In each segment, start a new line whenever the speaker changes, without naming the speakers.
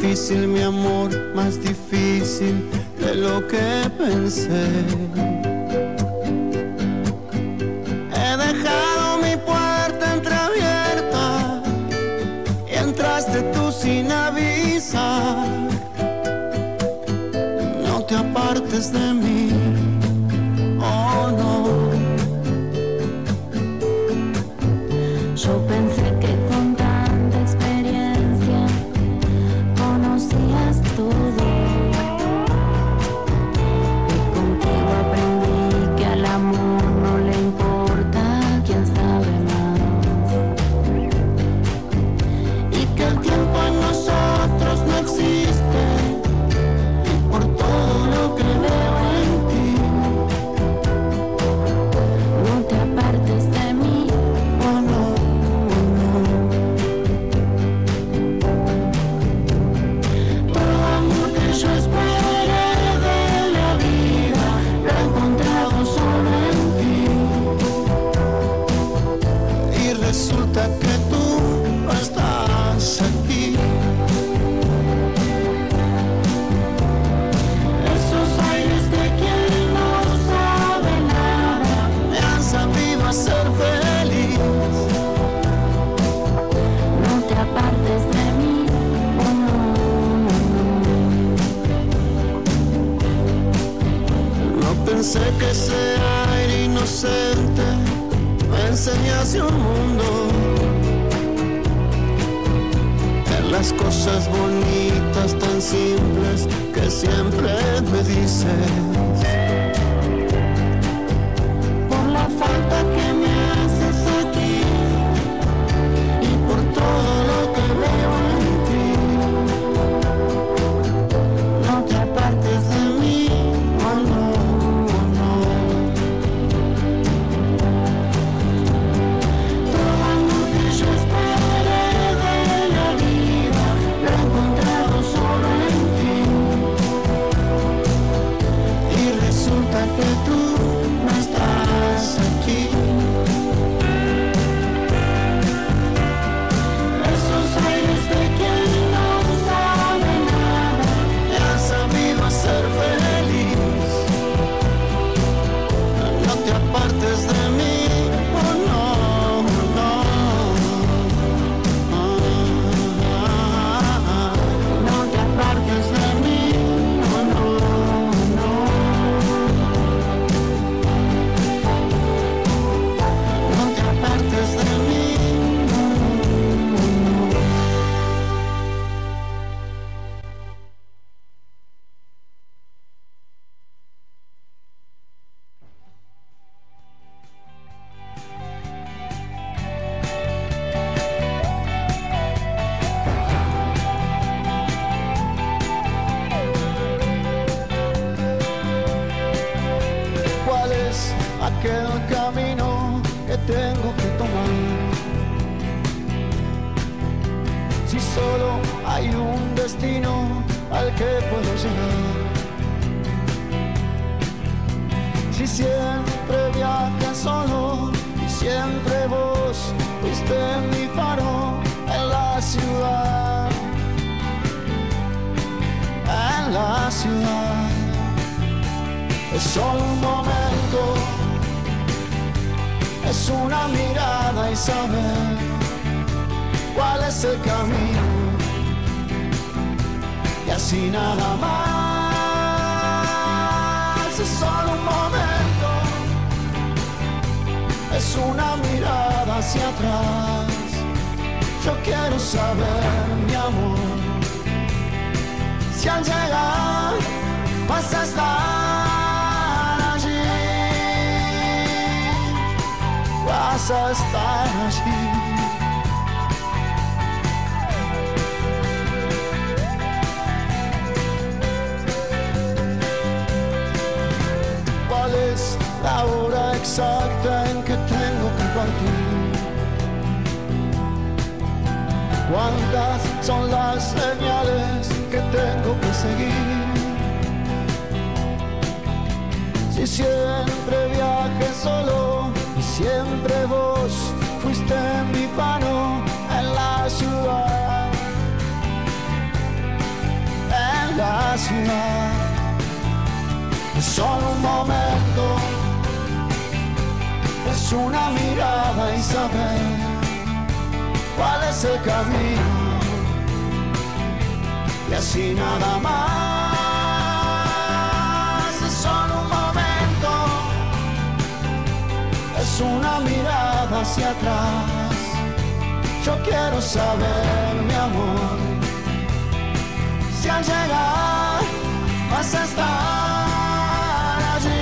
difícil, mi amor, más difícil de lo que pensé. He dejado mi puerta entreabierta y entraste tú sin avisar. No te apartes de mí, oh no.
Yo pensé que con tanta experiencia conocías todo, y contigo aprendí que al amor no le importa quién sabe más, y que el tiempo en nosotros no existe, por todo lo que veo en ti. No te apartes de mí, oh no. Todo amor que yo esperé de la vida lo he encontrado solo en ti.
Y resulta que tú no estás aquí.
Esos aires de quien no sabe nada
Me han sabido hacer feliz.
no te apartes de mí, oh no.
No pensé que ese aire inocente me enseñase un mundo, ver las cosas bonitas tan simples que siempre me dices.
Por la falta que me haces aquí y por todo lo que veo en ti. No te apartes de mí, oh no, oh no. Todo amor que yo esperé de la vida lo he encontrado solo en ti.
Y resulta que tú no estás aquí.
Esos aires de quien no sabe nada
Me han sabido hacer feliz. No te apartes de mí, oh no, no.
no te apartes de mí, oh no, no.
No te apartes de mí. ¿Cuál es aquel camino que tengo que tomar? Si solo hay un destino al que puedo llegar. Si siempre viajé solo y siempre vos fuiste mi faro en la ciudad, en la ciudad. Es solo un momento, es una mirada y saber cuál es el camino, y así nada más. Es solo un momento, es una mirada hacia atrás. Yo quiero saber, mi amor, si al llegar vas a estar allí, vas a estar allí. ¿Cuál es la hora exacta en que tengo que partir? ¿Cuántas son las señales que tengo que seguir? Si siempre viajé solo y siempre vos fuiste mi mano en la ciudad, ciudad. Es solo un momento, es una mirada y saber cuál es el camino. Y así nada más, es solo un momento, es una mirada hacia atrás. Yo quiero saber, mi amor, si al llegar vas a estar allí.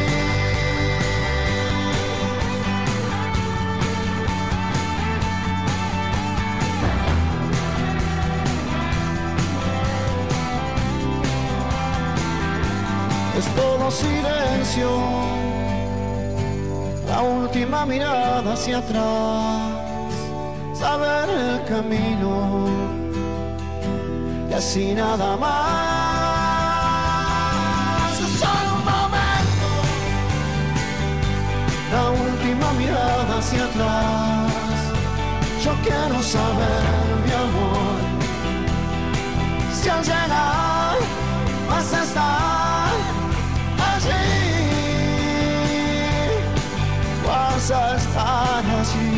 Es todo silencio, la última mirada hacia atrás, saber el camino y así nada más. Es solo un momento, la última mirada hacia atrás. Yo quiero saber, mi amor, si al llegar vas a estar allí, vas a estar allí.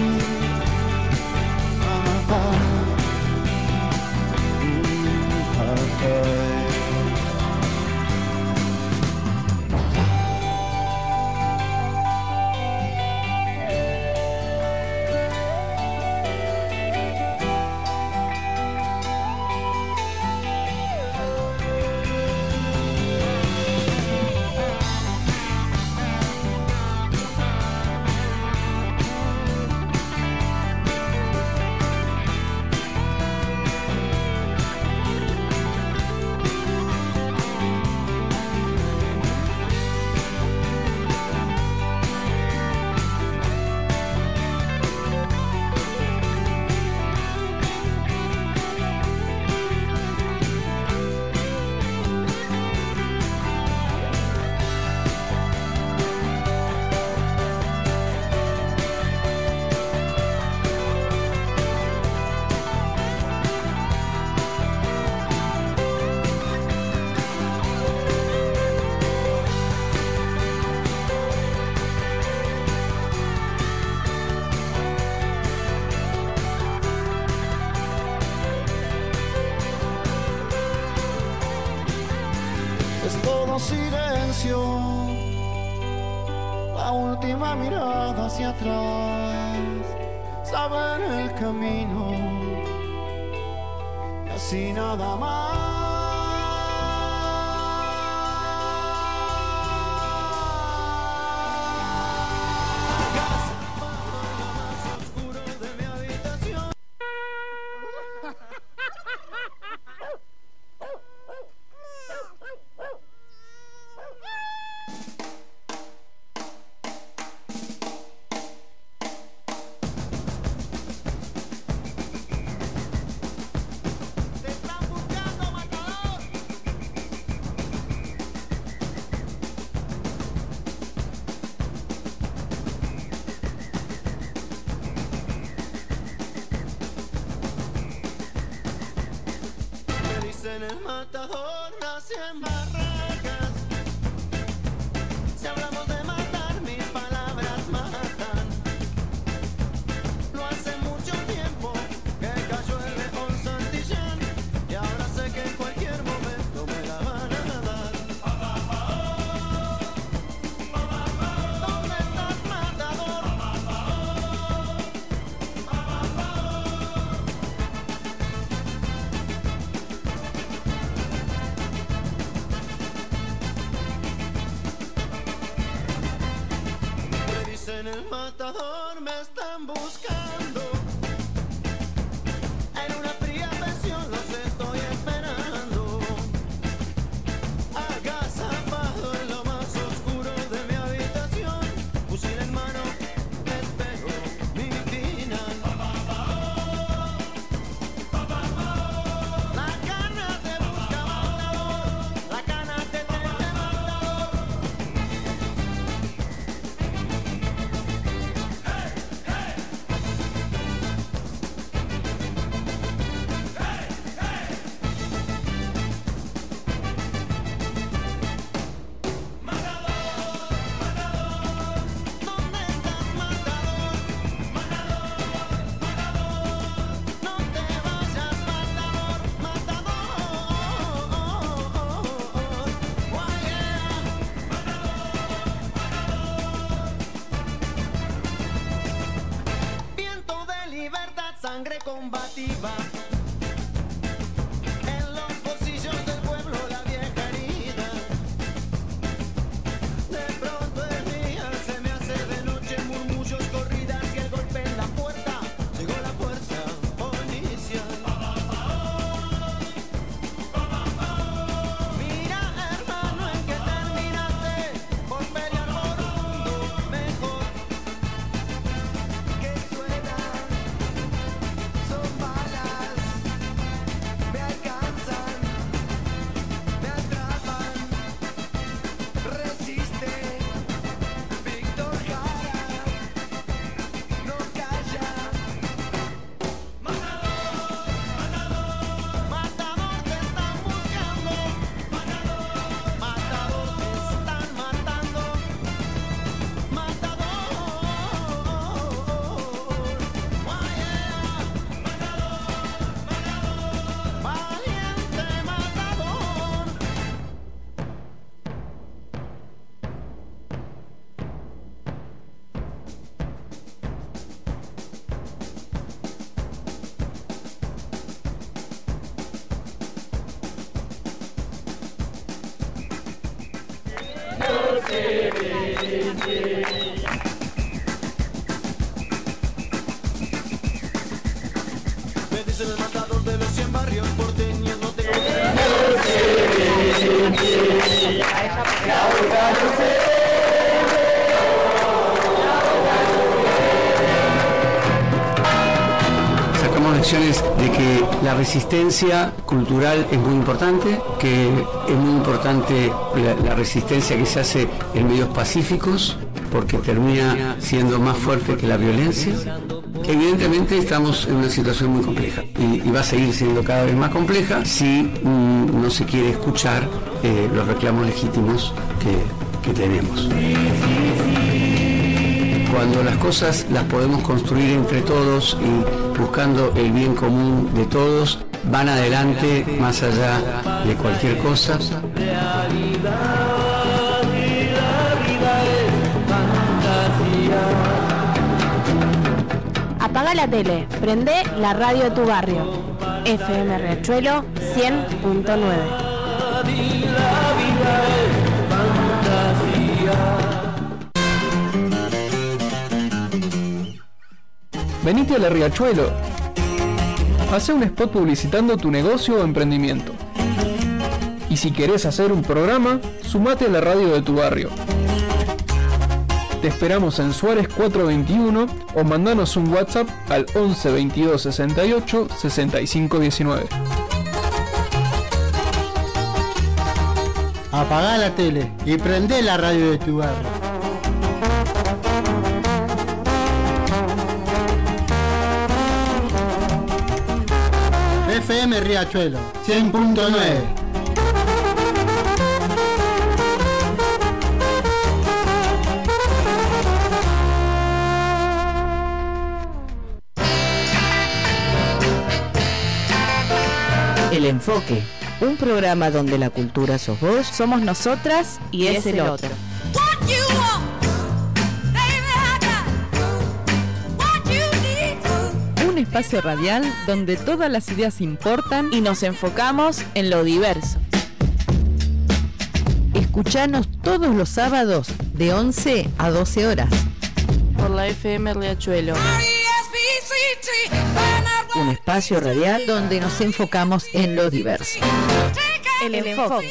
Silencio, la última mirada hacia atrás, saber el camino y así nada más. El matador nace en Barracas. Si hablamos de matar, mis palabras matan. No hace mucho tiempo que cayó el león Santillán, y ahora sé que en cualquier momento me la van a dar. ¿Dónde estás, matador? sangre combativa. En los bolsillos del pueblo la vieja herida. De pronto el día se me hace de noche, murmullos, corridas y el golpe en la puerta. Llegó la fuerza policial. Mira, hermano, en que terminaste por pelear por un mundo mejor. Que suenan, son balas, me alcanzan, me atrapan. Resiste, Víctor Jara, no calla. Matador, matador, te están buscando. Matador, te están matando. Matador, valiente matador. Me dicen el matador de los 100 barrios porteños, no tengo
Sacamos lecciones de que la resistencia cultural es muy importante, que es muy importante la resistencia que se hace en medios pacíficos, porque termina siendo más fuerte que la violencia. Evidentemente estamos en una situación muy compleja y va a seguir siendo cada vez más compleja si no se quiere escuchar los reclamos legítimos que tenemos. Cuando las cosas las podemos construir entre todos y buscando el bien común de todos, van adelante más allá de cualquier cosa.
Apaga la tele, prende la radio de tu barrio. FM Riachuelo 100.9.
Venite a la Riachuelo. Hacé un spot publicitando tu negocio o emprendimiento. Y si querés hacer un programa, sumate a la radio de tu barrio. Te esperamos en Suárez 421 o mandanos un WhatsApp al 11 22 68 65 19.
Apagá la tele y prendé la radio de tu barrio. FM Riachuelo 100.9.
El Enfoque, un programa donde la cultura sos vos,
Somos nosotras y es el otro.
Un espacio radial donde todas las ideas importan
Y nos enfocamos en lo diverso.
Escuchanos todos los sábados de 11 a 12 horas.
Por la FM Riachuelo.
Un espacio radial donde nos enfocamos en lo diverso.
El enfoque.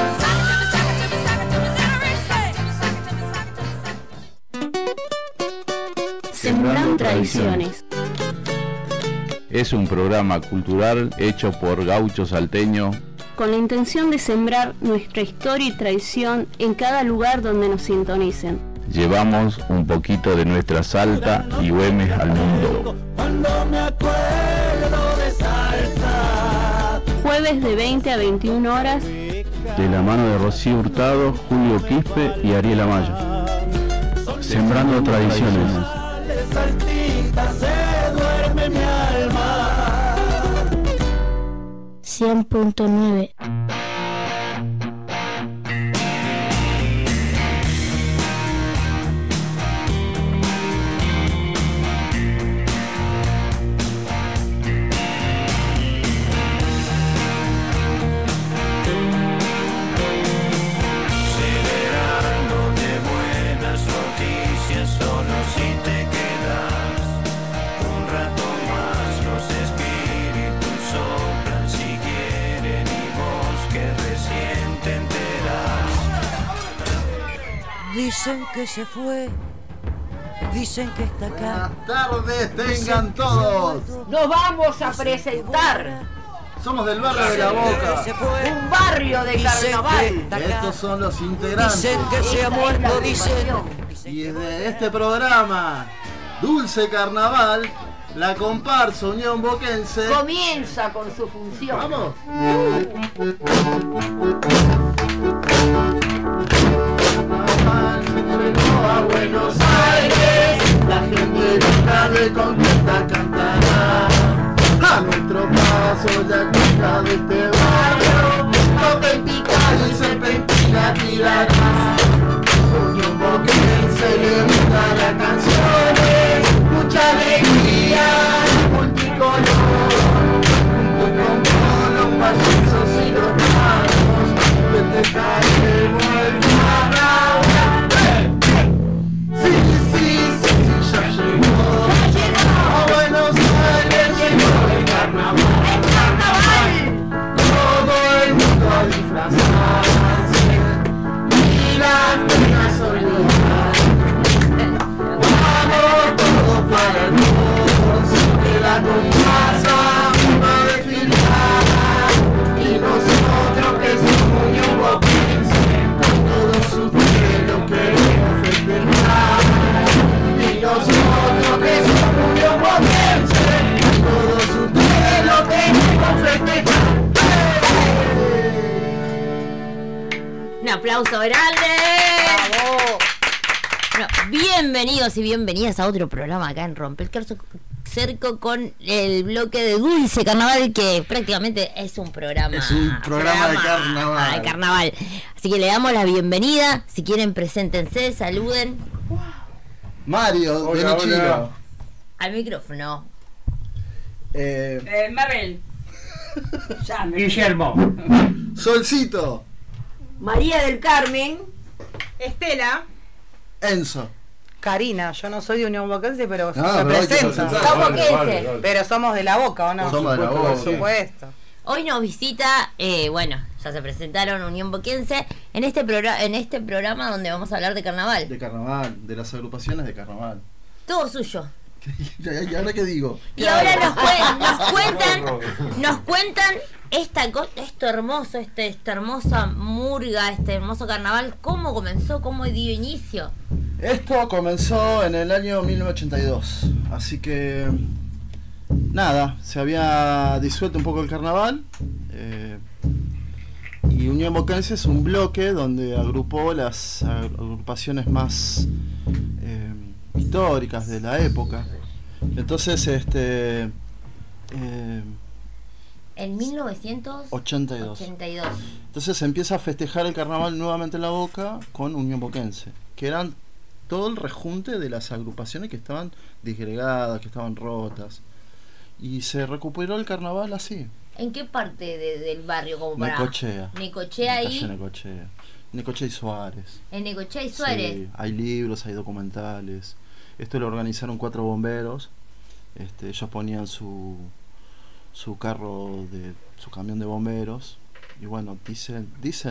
Sembrando tradiciones.
Es un programa cultural hecho por gauchos salteños
Con la intención de sembrar nuestra historia y tradición en cada lugar donde nos sintonicen.
Llevamos un poquito de nuestra Salta y Güemes al mundo.
Cuando me acuerdo de Salta.
Jueves de 20 a 21 horas.
De la mano de Rocío Hurtado, Julio Quispe y Ariel Amayo. Sembrando tradiciones.
Saltita se duerme mi alma.
100.9.
Dicen que se fue, dicen que está acá.
Buenas tardes, tengan todos.
Nos vamos a presentar.
Somos del barrio de La Boca.
Un barrio de carnaval.
Estos son los integrantes.
Dicen que se ha muerto, dicen.
Y desde este programa, Dulce Carnaval, la comparsa Unión Boquense
comienza con su función.
¡Vamos! Llegó a Buenos Aires, la gente loca de contenta cantará. A nuestro paso la chica de este barrio, auténtica y serpentina tirará. Unión Boquense le gusta las canciones, mucha alegría, multicolor. Junto con todos los payasos y los magos, festejaremos el carnaval. Sí, ya llegó. A Buenos Aires llegó el carnaval. Todo el mundo a disfrazarse y las penas olvidar. Vamos todos para el bolso que la comparsa va a desfilar. Y nosotros que somos Unión Boquense, con todos ustedes lo queremos festejar. Y nosotros que somos Unión Boquense, con todos ustedes lo queremos festejar.
Un aplauso grande. ¡Bravo! Bueno, bienvenidos y bienvenidas a otro programa acá en Rompe el Cerco con el bloque de Dulce Carnaval, que prácticamente es un programa.
Es un programa de carnaval.
De carnaval. Así que le damos la bienvenida. Si quieren, preséntense, saluden.
Mario,
hola,
de Nichiro.
Al micrófono.
Mabel.
Guillermo.
Solcito.
María del Carmen.
Estela.
Enzo.
Karina, yo no soy de Unión Boquense, pero
No,
me presento.
Somos boquenses.
Pero somos de La Boca, ¿o no?
Somos de La Boca,
por supuesto.
Hoy nos visita, bueno, ya se presentaron Unión Boquense en este programa donde vamos a hablar de carnaval.
De carnaval, de las agrupaciones de carnaval.
Todo suyo.
¿Y ahora qué digo?
Y ahora nos cuentan esto hermoso, esta hermosa murga, este hermoso carnaval. ¿Cómo comenzó? ¿Cómo dio inicio?
Esto comenzó en el año 1982, así que nada, se había disuelto un poco el carnaval, y Unión Boquense es un bloque donde agrupó las agrupaciones más históricas de la época. Entonces
en 1982.
Entonces se empieza a festejar el carnaval nuevamente en La Boca con Unión Boquense, que eran todo el rejunte de las agrupaciones que estaban disgregadas, que estaban rotas, y se recuperó el carnaval así.
¿En qué parte del barrio? Como para
Necochea.
Necochea ahí.
Necochea y Suárez.
En Necochea y Suárez.
Sí, hay libros, hay documentales. Esto lo organizaron 4 bomberos. Ellos ponían su carro, su camión de bomberos, y bueno, dicen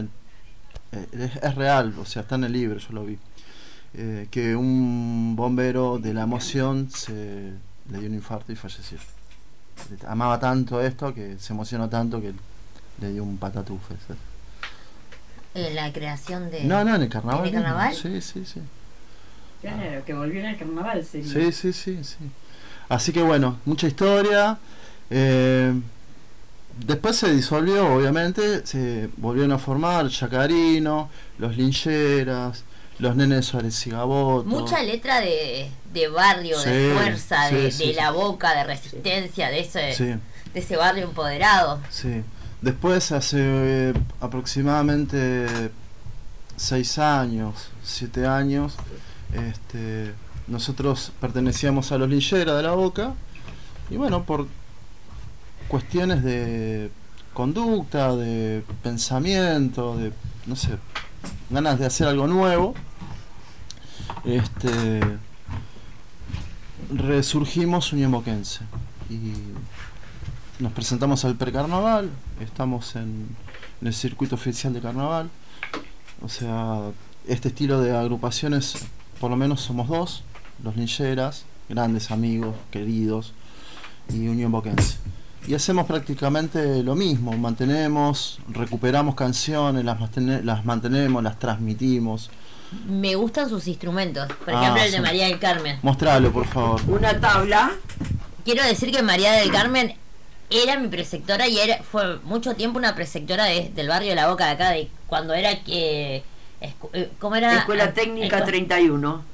es real, o sea, está en el libro, yo lo vi, que un bombero de la emoción le dio un infarto y falleció. Amaba tanto esto que se emocionó tanto que le dio un patatufe.
¿En la creación de...?
No, en el carnaval.
¿En el carnaval?
Sí.
Claro, que volvió en el carnaval sería.
Sí. Así que bueno, mucha historia. Después se disolvió, obviamente, se volvieron a formar Yacarino, los Lincheras, los Nenes de Suárez y Gaboto.
Mucha letra de barrio, de fuerza, de La Boca, de resistencia, de ese barrio empoderado.
Sí. Después, hace aproximadamente 6 años, 7 años, nosotros pertenecíamos a los Lincheras de La Boca, y bueno, por cuestiones de conducta, de pensamiento, de, no sé, ganas de hacer algo nuevo, resurgimos Unión Boquense y nos presentamos al precarnaval. Estamos en el circuito oficial de carnaval, o sea, este estilo de agrupaciones, por lo menos somos dos, los Lincheras, grandes amigos, queridos, y Unión Boquense. Y hacemos prácticamente lo mismo, recuperamos canciones, las mantenemos, las transmitimos.
Me gustan sus instrumentos, por ejemplo el de María del Carmen.
Mostralo, por favor.
Una tabla.
Quiero decir que María del Carmen era mi preceptora y fue mucho tiempo una preceptora del barrio de La Boca de acá, de cuando era ¿cómo era?
Escuela Técnica 31.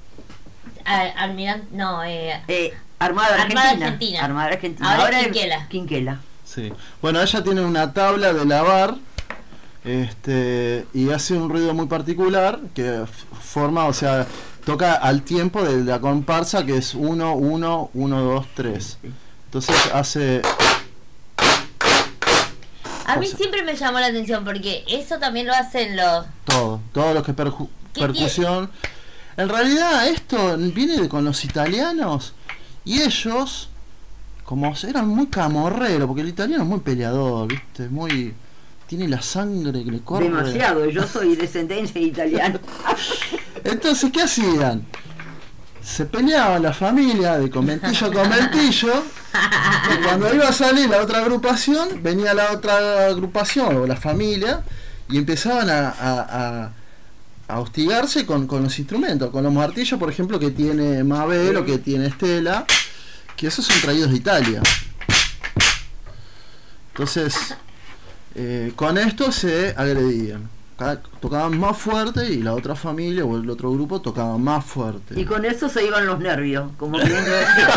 Armada Argentina. Armada Argentina.
Ahora es
Quinquela.
Sí. Bueno, ella tiene una tabla de lavar y hace un ruido muy particular que forma, o sea, toca al tiempo de la comparsa, que es 1, 1, 1, 2, 3. Entonces hace...
A mí siempre me llamó la atención porque eso también lo hacen los...
Todo lo que percusión. En realidad esto viene con los italianos y ellos, como eran muy camorreros, porque el italiano es muy peleador, ¿viste? Tiene la sangre que le corre.
Demasiado, yo soy descendencia italiana.
Entonces, ¿qué hacían? Se peleaban la familia de conventillo a conventillo, y cuando iba a salir la otra agrupación, venía la otra agrupación o la familia y empezaban a hostigarse con los instrumentos, con los martillos, por ejemplo, que tiene Mabel o que tiene Estela, que esos son traídos de Italia. Entonces, con esto se agredían. Tocaban más fuerte y la otra familia o el otro grupo tocaba más fuerte.
Y con eso se iban los nervios, como bien yo decía.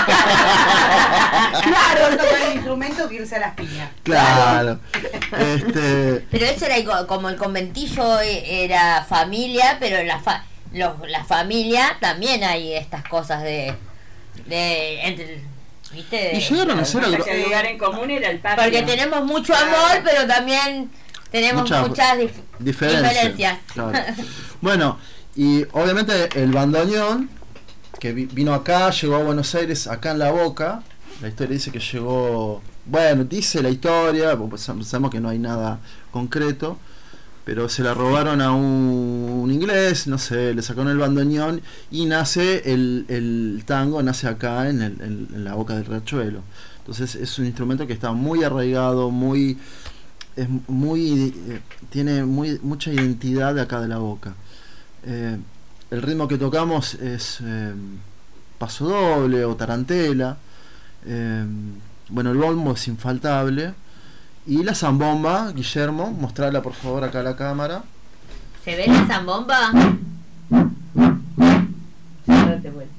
Claro, tocar el instrumento que irse a las piñas.
Claro.
Pero eso era como el conventillo era familia, pero en la familia también hay estas cosas ¿viste?
Y llegaron a ser
el lugar en común era el patio.
Porque tenemos mucho amor, pero también tenemos muchas diferencias.
Claro. Bueno, y obviamente el bandoneón, que vino acá, llegó a Buenos Aires, acá en La Boca. La historia dice que llegó... Bueno, dice la historia, pues sabemos que no hay nada concreto, pero se la robaron a un inglés, no sé, le sacaron el bandoneón y nace el tango, nace acá en La Boca del Riachuelo. Entonces es un instrumento que está muy arraigado, tiene mucha identidad de acá de La Boca. El ritmo que tocamos es paso doble o tarantela. Bueno, el bombo es infaltable. Y la zambomba, Guillermo, mostrarla por favor acá a la cámara.
¿Se ve la zambomba? Date vuelta.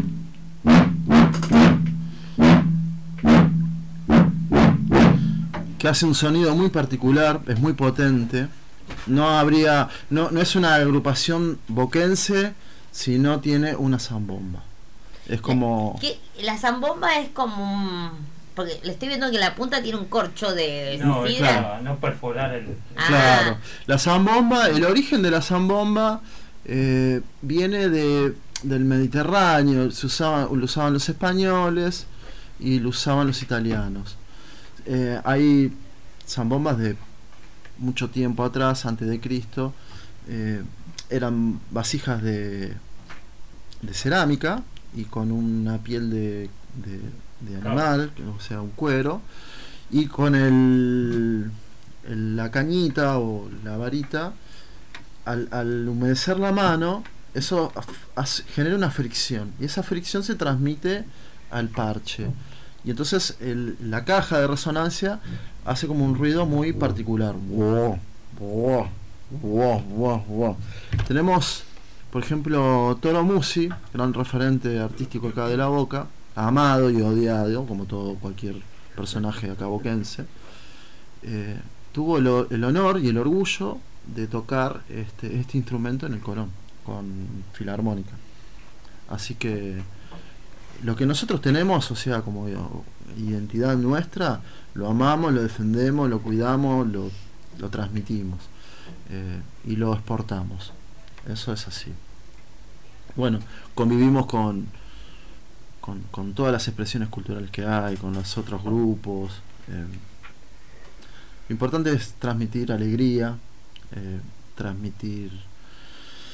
Que hace un sonido muy particular, es muy potente. No es una agrupación boquense si no tiene una zambomba. Es como...
La zambomba es como porque le estoy viendo que la punta tiene un corcho de
fibra. Claro, no perforar el...
Claro, la zambomba, el origen de la zambomba viene del Mediterráneo. Lo usaban los españoles y lo usaban los italianos. Hay zambombas de mucho tiempo atrás, antes de Cristo, eran vasijas de cerámica y con una piel de animal, o sea, un cuero, y con la cañita o la varita, al humedecer la mano, eso genera una fricción, y esa fricción se transmite al parche. Y entonces la caja de resonancia hace como un ruido muy particular. Tenemos, por ejemplo, Toro Musi, gran referente artístico acá de La Boca, amado y odiado, como cualquier personaje acá boquense. Tuvo el honor y el orgullo de tocar este instrumento en el Colón, con filarmónica. Así que lo que nosotros tenemos, o sea, como identidad nuestra, lo amamos, lo defendemos, lo cuidamos, lo transmitimos y lo exportamos. Eso es así. Bueno, convivimos con todas las expresiones culturales que hay, con los otros grupos. Lo importante es transmitir alegría, transmitir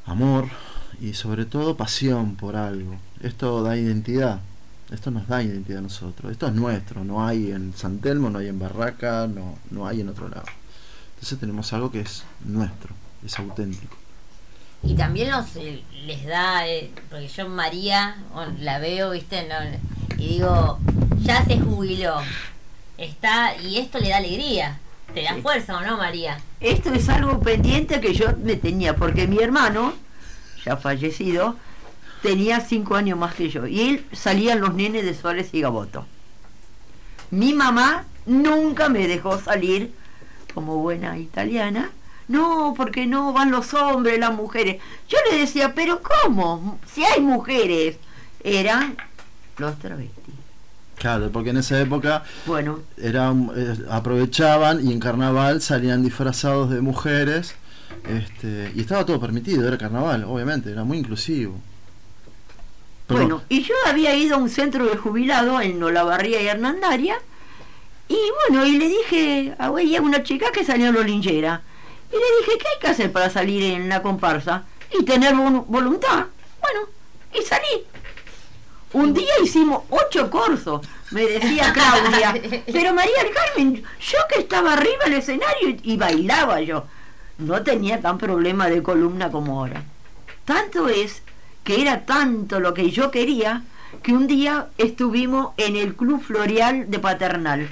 amor y sobre todo pasión por algo. Esto da identidad. Esto nos da identidad a nosotros. Esto es nuestro. No hay en San Telmo, no hay en Barraca, no hay en otro lado. Entonces tenemos algo que es nuestro, es auténtico.
Y también les da, porque yo María la veo, viste, y digo, ya se jubiló, y esto le da alegría, te da fuerza, ¿o no, María?
Esto es algo pendiente que yo me tenía, porque mi hermano, ya fallecido, tenía 5 años más que yo, y él salían los nenes de Suárez y Gaboto. Mi mamá nunca me dejó salir como buena italiana. No, porque no van los hombres, las mujeres. Yo le decía, pero ¿cómo? Si hay mujeres. Eran los travestis.
Claro, porque en esa época aprovechaban y en carnaval salían disfrazados de mujeres, y estaba todo permitido, era carnaval, obviamente, era muy inclusivo. Pero
bueno, y yo había ido a un centro de jubilados en Olavarría y Hernandaria, y bueno, y le dije a una chica que salió en Lolinchera. Y le dije, ¿qué hay que hacer para salir en la comparsa? Y tener voluntad. Bueno, y salí. Un día hicimos 8 corsos, me decía Claudia. Pero María del Carmen, yo que estaba arriba del escenario y bailaba yo, no tenía tan problema de columna como ahora. Tanto es que era tanto lo que yo quería, que un día estuvimos en el Club Floreal de Paternal.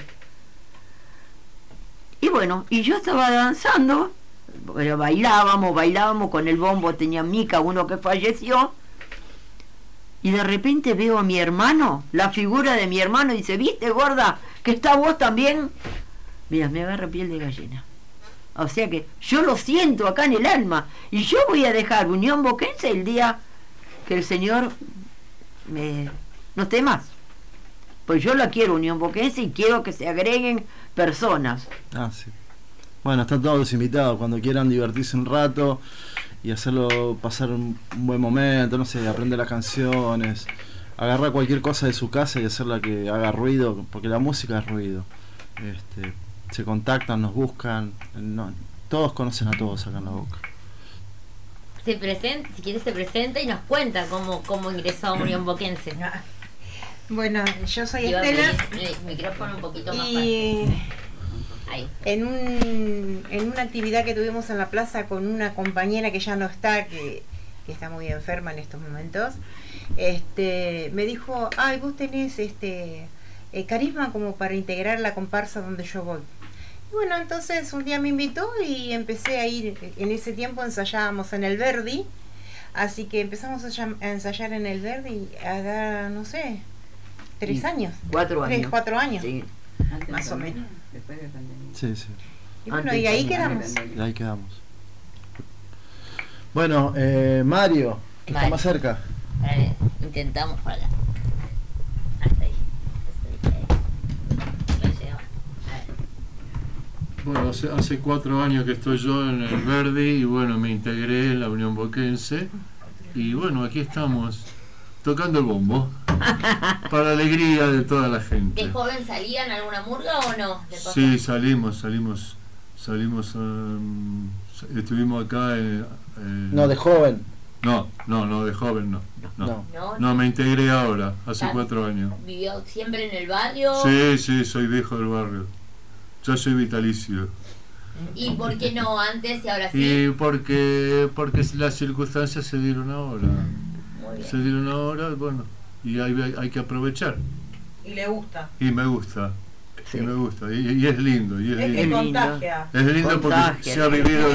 Y bueno, y yo estaba danzando, pero bailábamos con el bombo, tenía Mica, uno que falleció, y de repente veo a mi hermano, la figura de mi hermano, y dice, ¿viste, gorda, que está vos también? Mira, me agarra piel de gallina. O sea que yo lo siento acá en el alma, y yo voy a dejar Unión Boquense el día que el Señor no esté más. Pues yo la quiero, Unión Boquense, y quiero que se agreguen personas.
Sí. Bueno, están todos invitados cuando quieran divertirse un rato y hacerlo pasar un buen momento, no sé, aprender las canciones, agarrar cualquier cosa de su casa y hacerla que haga ruido, porque la música es ruido. Se contactan, nos buscan, todos conocen a todos acá en La Boca.
Si quieres se presenta y nos cuenta cómo ingresó a Unión Boquense.
Bueno, yo soy Estela.
El micrófono un poquito más
y
ahí.
En una actividad que tuvimos en la plaza con una compañera que ya no está, que está muy enferma en estos momentos, me dijo, vos tenés carisma como para integrar la comparsa donde yo voy. Y bueno, entonces un día me invitó y empecé a ir. En ese tiempo ensayábamos en el Verdi, así que empezamos a ensayar en el Verdi no sé, 3 años.
4 años.
4 años.
Sí.
Más o menos.
Después de pandemia.
Sí, sí.
Y bueno, y ahí quedamos.
Y ahí quedamos. Bueno, Mario, que está más cerca.
Intentamos para acá. Hasta ahí.
Bueno, hace 4 años que estoy yo en el Verdi y bueno, me integré en la Unión Boquense y bueno, aquí estamos tocando el bombo para alegría de toda la gente.
¿De joven salían alguna murga o no?
Sí, salimos, estuvimos acá
no, de joven.
No, de joven no, me integré ahora, hace 4 años.
¿Vivió siempre en el barrio?
Sí, soy viejo del barrio. Yo soy vitalicio.
¿Y por qué no antes y ahora sí?
Y porque las circunstancias se dieron ahora. Se dieron ahora, bueno, y hay que aprovechar.
Y le gusta.
Y me gusta. Sí. Y me gusta. Y es lindo. Y es
lindo.
Que
contagia.
Es lindo porque se ha vivido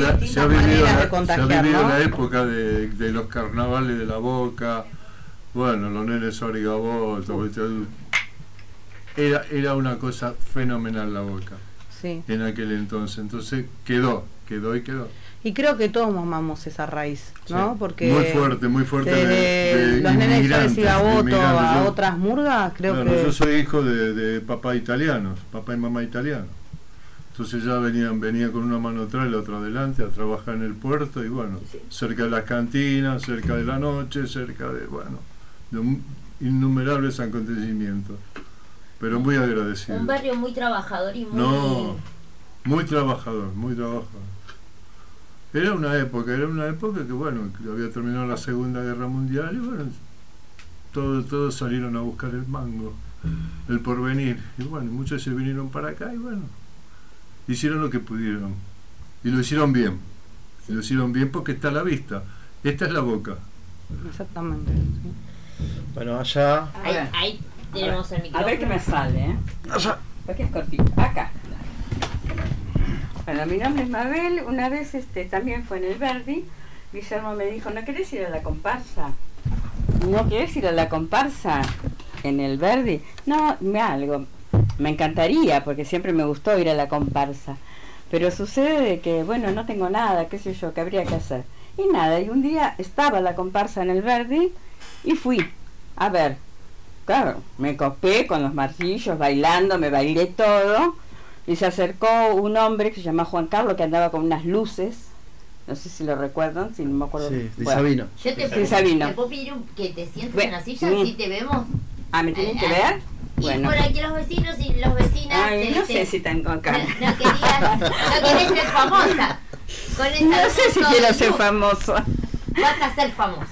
la época de los carnavales de La Boca. Bueno, los nenes Suárez y Gaboto. Era una cosa fenomenal La Boca. Sí. En aquel entonces quedó.
Y creo que todos mamamos esa raíz, ¿no?
Sí.
Porque
muy fuerte
de los nenes de Suárez y Gaboto a otras murgas, creo que...
Yo soy hijo de papá italianos, papá y mamá italianos. Entonces ya venía con una mano atrás y la otra adelante a trabajar en el puerto y bueno, cerca de las cantinas, cerca de la noche, cerca de innumerables acontecimientos. Pero muy agradecido.
Un barrio muy trabajador y muy...
muy trabajador. Era una época que bueno, que había terminado la Segunda Guerra Mundial y bueno, todos salieron a buscar el mango, el porvenir, y bueno, muchos se vinieron para acá y bueno, hicieron lo que pudieron y lo hicieron bien, porque está a la vista. Esta es la boca.
Exactamente.
Bueno, allá.
Ahí tenemos el micrófono.
A ver qué me sale, ¿eh?
Allá.
Porque es cortito. Acá. Bueno, mi nombre es Mabel. Una vez también fue en el Verdi. Guillermo me dijo, ¿no querés ir a la comparsa? ¿No querés ir a la comparsa en el Verdi? No, me encantaría, porque siempre me gustó ir a la comparsa. Pero sucede de que, bueno, no tengo nada, qué sé yo, que habría que hacer. Y nada, y un día estaba la comparsa en el Verdi y fui a ver. Claro, me copé con los martillos, bailando, me bailé todo. Y se acercó un hombre que se llama Juan Carlos, que andaba con unas luces. No sé si lo recuerdan, si no me acuerdo.
Sí, de Sabino.
Yo te puedo pedir que te sientes en la silla, así te vemos.
Ah, ¿me tienen que ver?
Y bueno, por aquí los vecinos y las vecinas.
Ay, no sé si tengo acá.
No querés ser famosa.
No sé si quiero ser famosa.
Vas a ser famosa.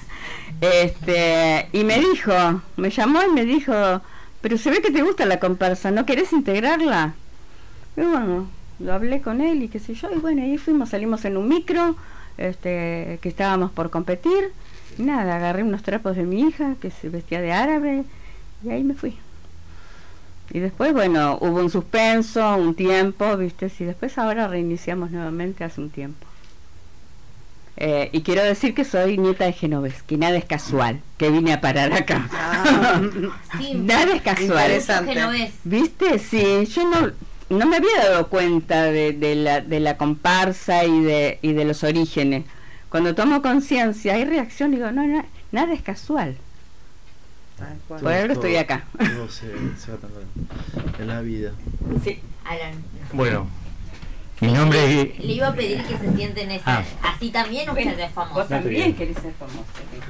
Y me llamó y me dijo, pero se ve que te gusta la comparsa, ¿no querés integrarla? Y bueno, lo hablé con él y qué sé yo, y bueno, ahí salimos en un micro, que estábamos por competir, y nada, agarré unos trapos de mi hija, que se vestía de árabe, y ahí me fui. Y después, bueno, hubo un suspenso, un tiempo, ¿viste? Y después ahora reiniciamos nuevamente hace un tiempo. Y quiero decir que soy nieta de Genovés, que nada es casual, que vine a parar acá.
Sí,
nada es casual.
Genovés.
¿Viste? Sí, yo no me había dado cuenta de la comparsa y de los orígenes. Cuando tomo conciencia y reacción, digo, no, nada es casual. Por ahora estoy acá.
Todo se va en la vida.
Sí.
Alan.
Bueno, mi nombre es...
Le iba a pedir que se sienten así también o que ser famosa.
Vos también querés ser famosa.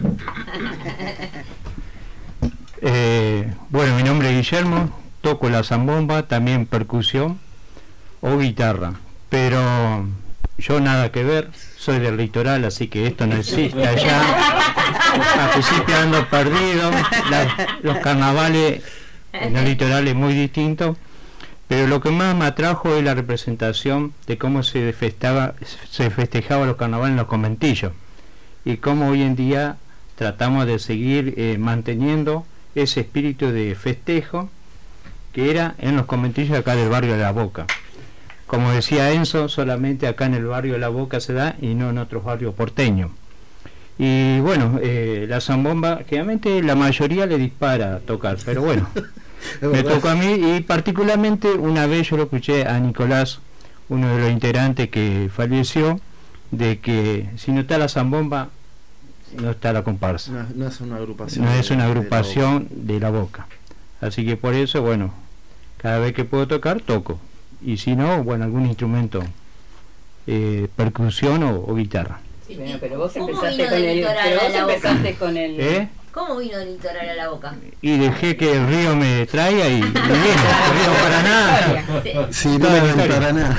Bueno, mi nombre es Guillermo, toco la zambomba, también percusión o guitarra, pero yo nada que ver, soy del litoral, así que esto no existe allá. Al principio ando perdido, los carnavales en el litoral es muy distinto, pero lo que más me atrajo es la representación de cómo se festejaba los carnavales en los conventillos y cómo hoy en día tratamos de seguir manteniendo ese espíritu de festejo que era en los conventillos acá del barrio de La Boca. Como decía Enzo, solamente acá en el barrio de La Boca se da y no en otros barrios porteños. Y bueno, la zambomba, generalmente la mayoría le dispara a tocar, pero bueno, me tocó a mí y particularmente una vez yo lo escuché a Nicolás, uno de los integrantes que falleció, de que si no está la zambomba, no está la comparsa.
No es una agrupación.
No es una agrupación de La Boca. Así que por eso, bueno, cada vez que puedo tocar, toco. Y si no, bueno, algún instrumento, percusión o guitarra.
Sí, bueno, pero vos
¿Cómo
empezaste con el...
¿Eh?
¿Cómo vino del litoral a La Boca?
Y dejé que el río me traiga y vino, el río para nada.
Sí, no me para nada.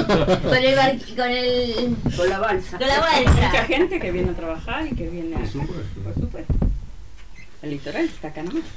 Con la balsa.
Con la balsa.
Mucha gente que viene a trabajar y que viene a... Por supuesto. El litoral está acá nomás.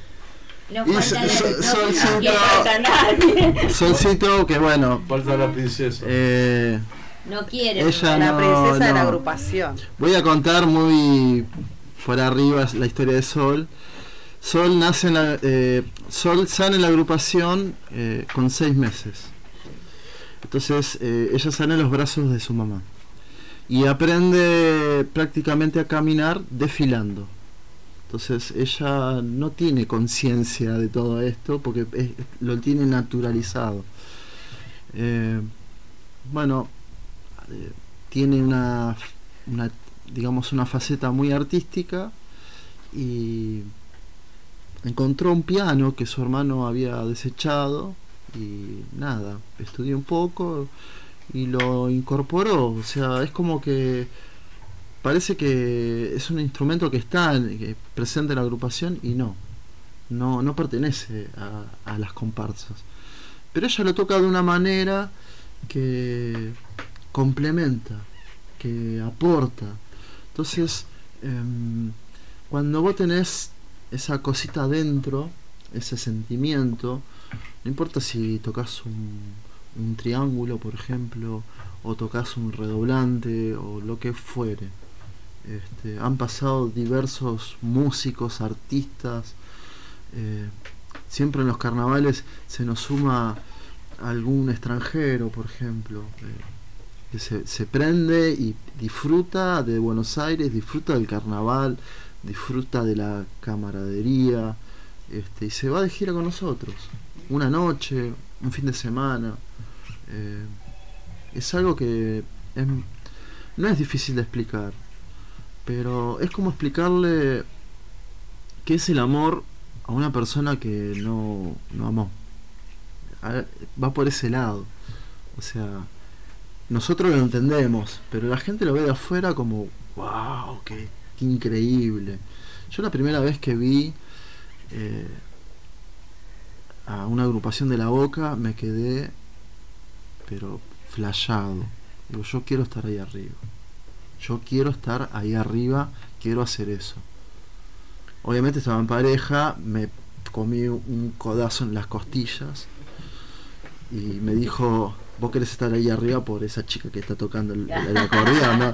Solcito, que bueno.
Falta la princesa.
No quiere.
Ella
la princesa de la
no.
agrupación.
Voy a contar muy por arriba la historia de Sol. Sol nace Sol sale en la agrupación con 6 meses. Entonces ella sale en los brazos de su mamá y aprende prácticamente a caminar desfilando. Entonces ella no tiene conciencia de todo esto porque lo tiene naturalizado. Tiene una faceta muy artística y encontró un piano que su hermano había desechado y nada, estudió un poco y lo incorporó. O sea, es como que parece que es un instrumento que está presente en la agrupación y no pertenece a las comparsas, pero ella lo toca de una manera que complementa que aporta. Entonces, cuando vos tenés esa cosita adentro, ese sentimiento, no importa si tocas un triángulo, por ejemplo, o tocas un redoblante o lo que fuere. Han pasado diversos músicos, artistas. Siempre en los carnavales se nos suma algún extranjero, por ejemplo, que se prende y disfruta de Buenos Aires, disfruta del carnaval, disfruta de la camaradería, y se va de gira con nosotros. Una noche, un fin de semana. Es algo que no es difícil de explicar, pero es como explicarle qué es el amor a una persona que no amó. Va por ese lado. O sea, nosotros lo entendemos, pero la gente lo ve de afuera como wow, qué increíble. Yo la primera vez que vi a una agrupación de La Boca me quedé pero flashado. Digo, yo quiero estar ahí arriba. Yo quiero estar ahí arriba, quiero hacer eso. Obviamente estaba en pareja, me comí un codazo en las costillas y me dijo, ¿vos querés estar ahí arriba por esa chica que está tocando el acordeón, no?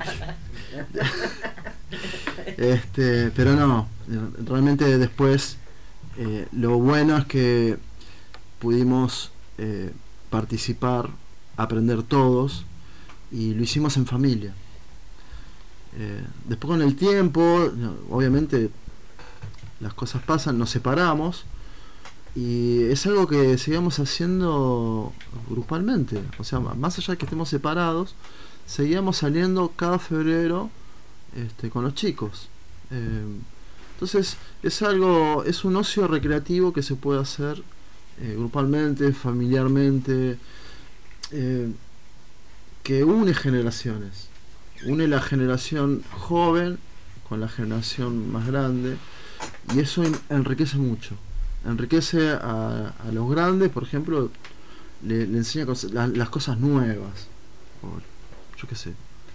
Pero no, realmente después lo bueno es que pudimos participar, aprender todos, y lo hicimos en familia. Después con el tiempo, obviamente las cosas pasan, nos separamos, y es algo que seguimos haciendo grupalmente. O sea, más allá de que estemos separados, seguíamos saliendo cada febrero con los chicos. Entonces es un ocio recreativo que se puede hacer grupalmente, familiarmente, que une generaciones, une la generación joven con la generación más grande, y eso enriquece mucho. Enriquece a los grandes, por ejemplo, le enseña las cosas nuevas, yo qué sé.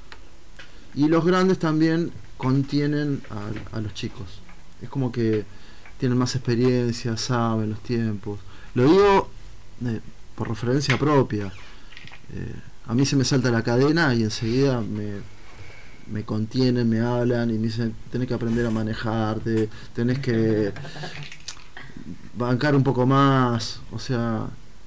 Y los grandes también contienen a los chicos. Es como que tienen más experiencia, saben los tiempos. Lo digo por referencia propia. A mí se me salta la cadena y enseguida me contienen, me hablan y me dicen, tenés que aprender a manejarte, tenés que bancar un poco más. O sea,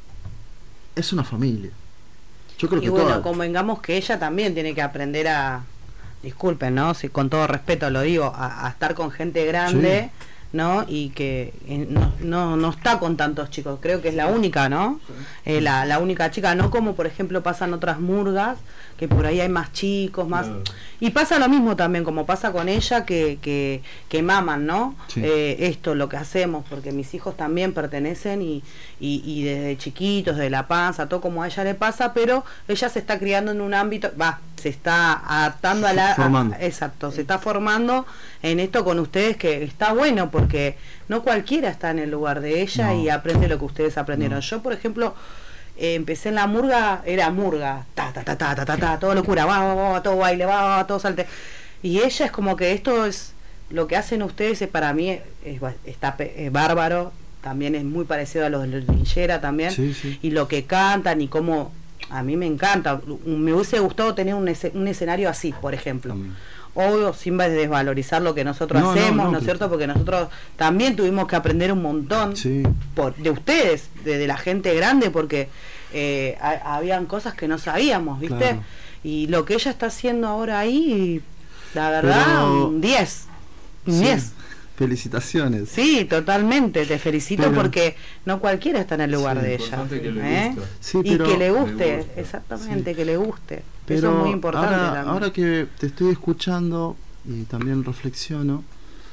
es una familia. Yo creo
y
que
bueno, convengamos que ella también tiene que aprender a, disculpen, ¿no? Si con todo respeto lo digo, a estar con gente grande, sí, ¿no? Y que no está con tantos chicos, creo que es la única, ¿no? La única chica, no como por ejemplo pasan otras murgas, que por ahí hay más chicos, más... No. Y pasa lo mismo también, como pasa con ella, que maman, ¿no? Sí. Esto, lo que hacemos, porque mis hijos también pertenecen y desde chiquitos, de la panza, todo como a ella le pasa, pero ella se está criando en un ámbito, se está adaptando exacto, se está formando en esto con ustedes, que está bueno, porque no cualquiera está en el lugar de ella y aprende lo que ustedes aprendieron. Yo, por ejemplo, empecé en la murga, era murga, todo locura, va, todo baile, va, todo salte. Y ella es como que esto es lo que hacen ustedes, para mí está bárbaro, también es muy parecido a los de Linchera también, sí. Y lo que cantan y cómo, a mí me encanta, me hubiese gustado tener un escenario así, por ejemplo. Obvio, sin desvalorizar lo que nosotros hacemos, ¿no es cierto? Porque nosotros también tuvimos que aprender un montón de ustedes, de la gente grande, porque habían cosas que no sabíamos, ¿viste? Claro. Y lo que ella está haciendo ahora ahí, la verdad, un 10. Un 10.
Felicitaciones.
Sí, totalmente, te felicito, porque no cualquiera está en el lugar de ella. Que le gusta. Y que le guste, exactamente, que le guste. Pero eso es muy importante.
Ahora que te estoy escuchando y también reflexiono,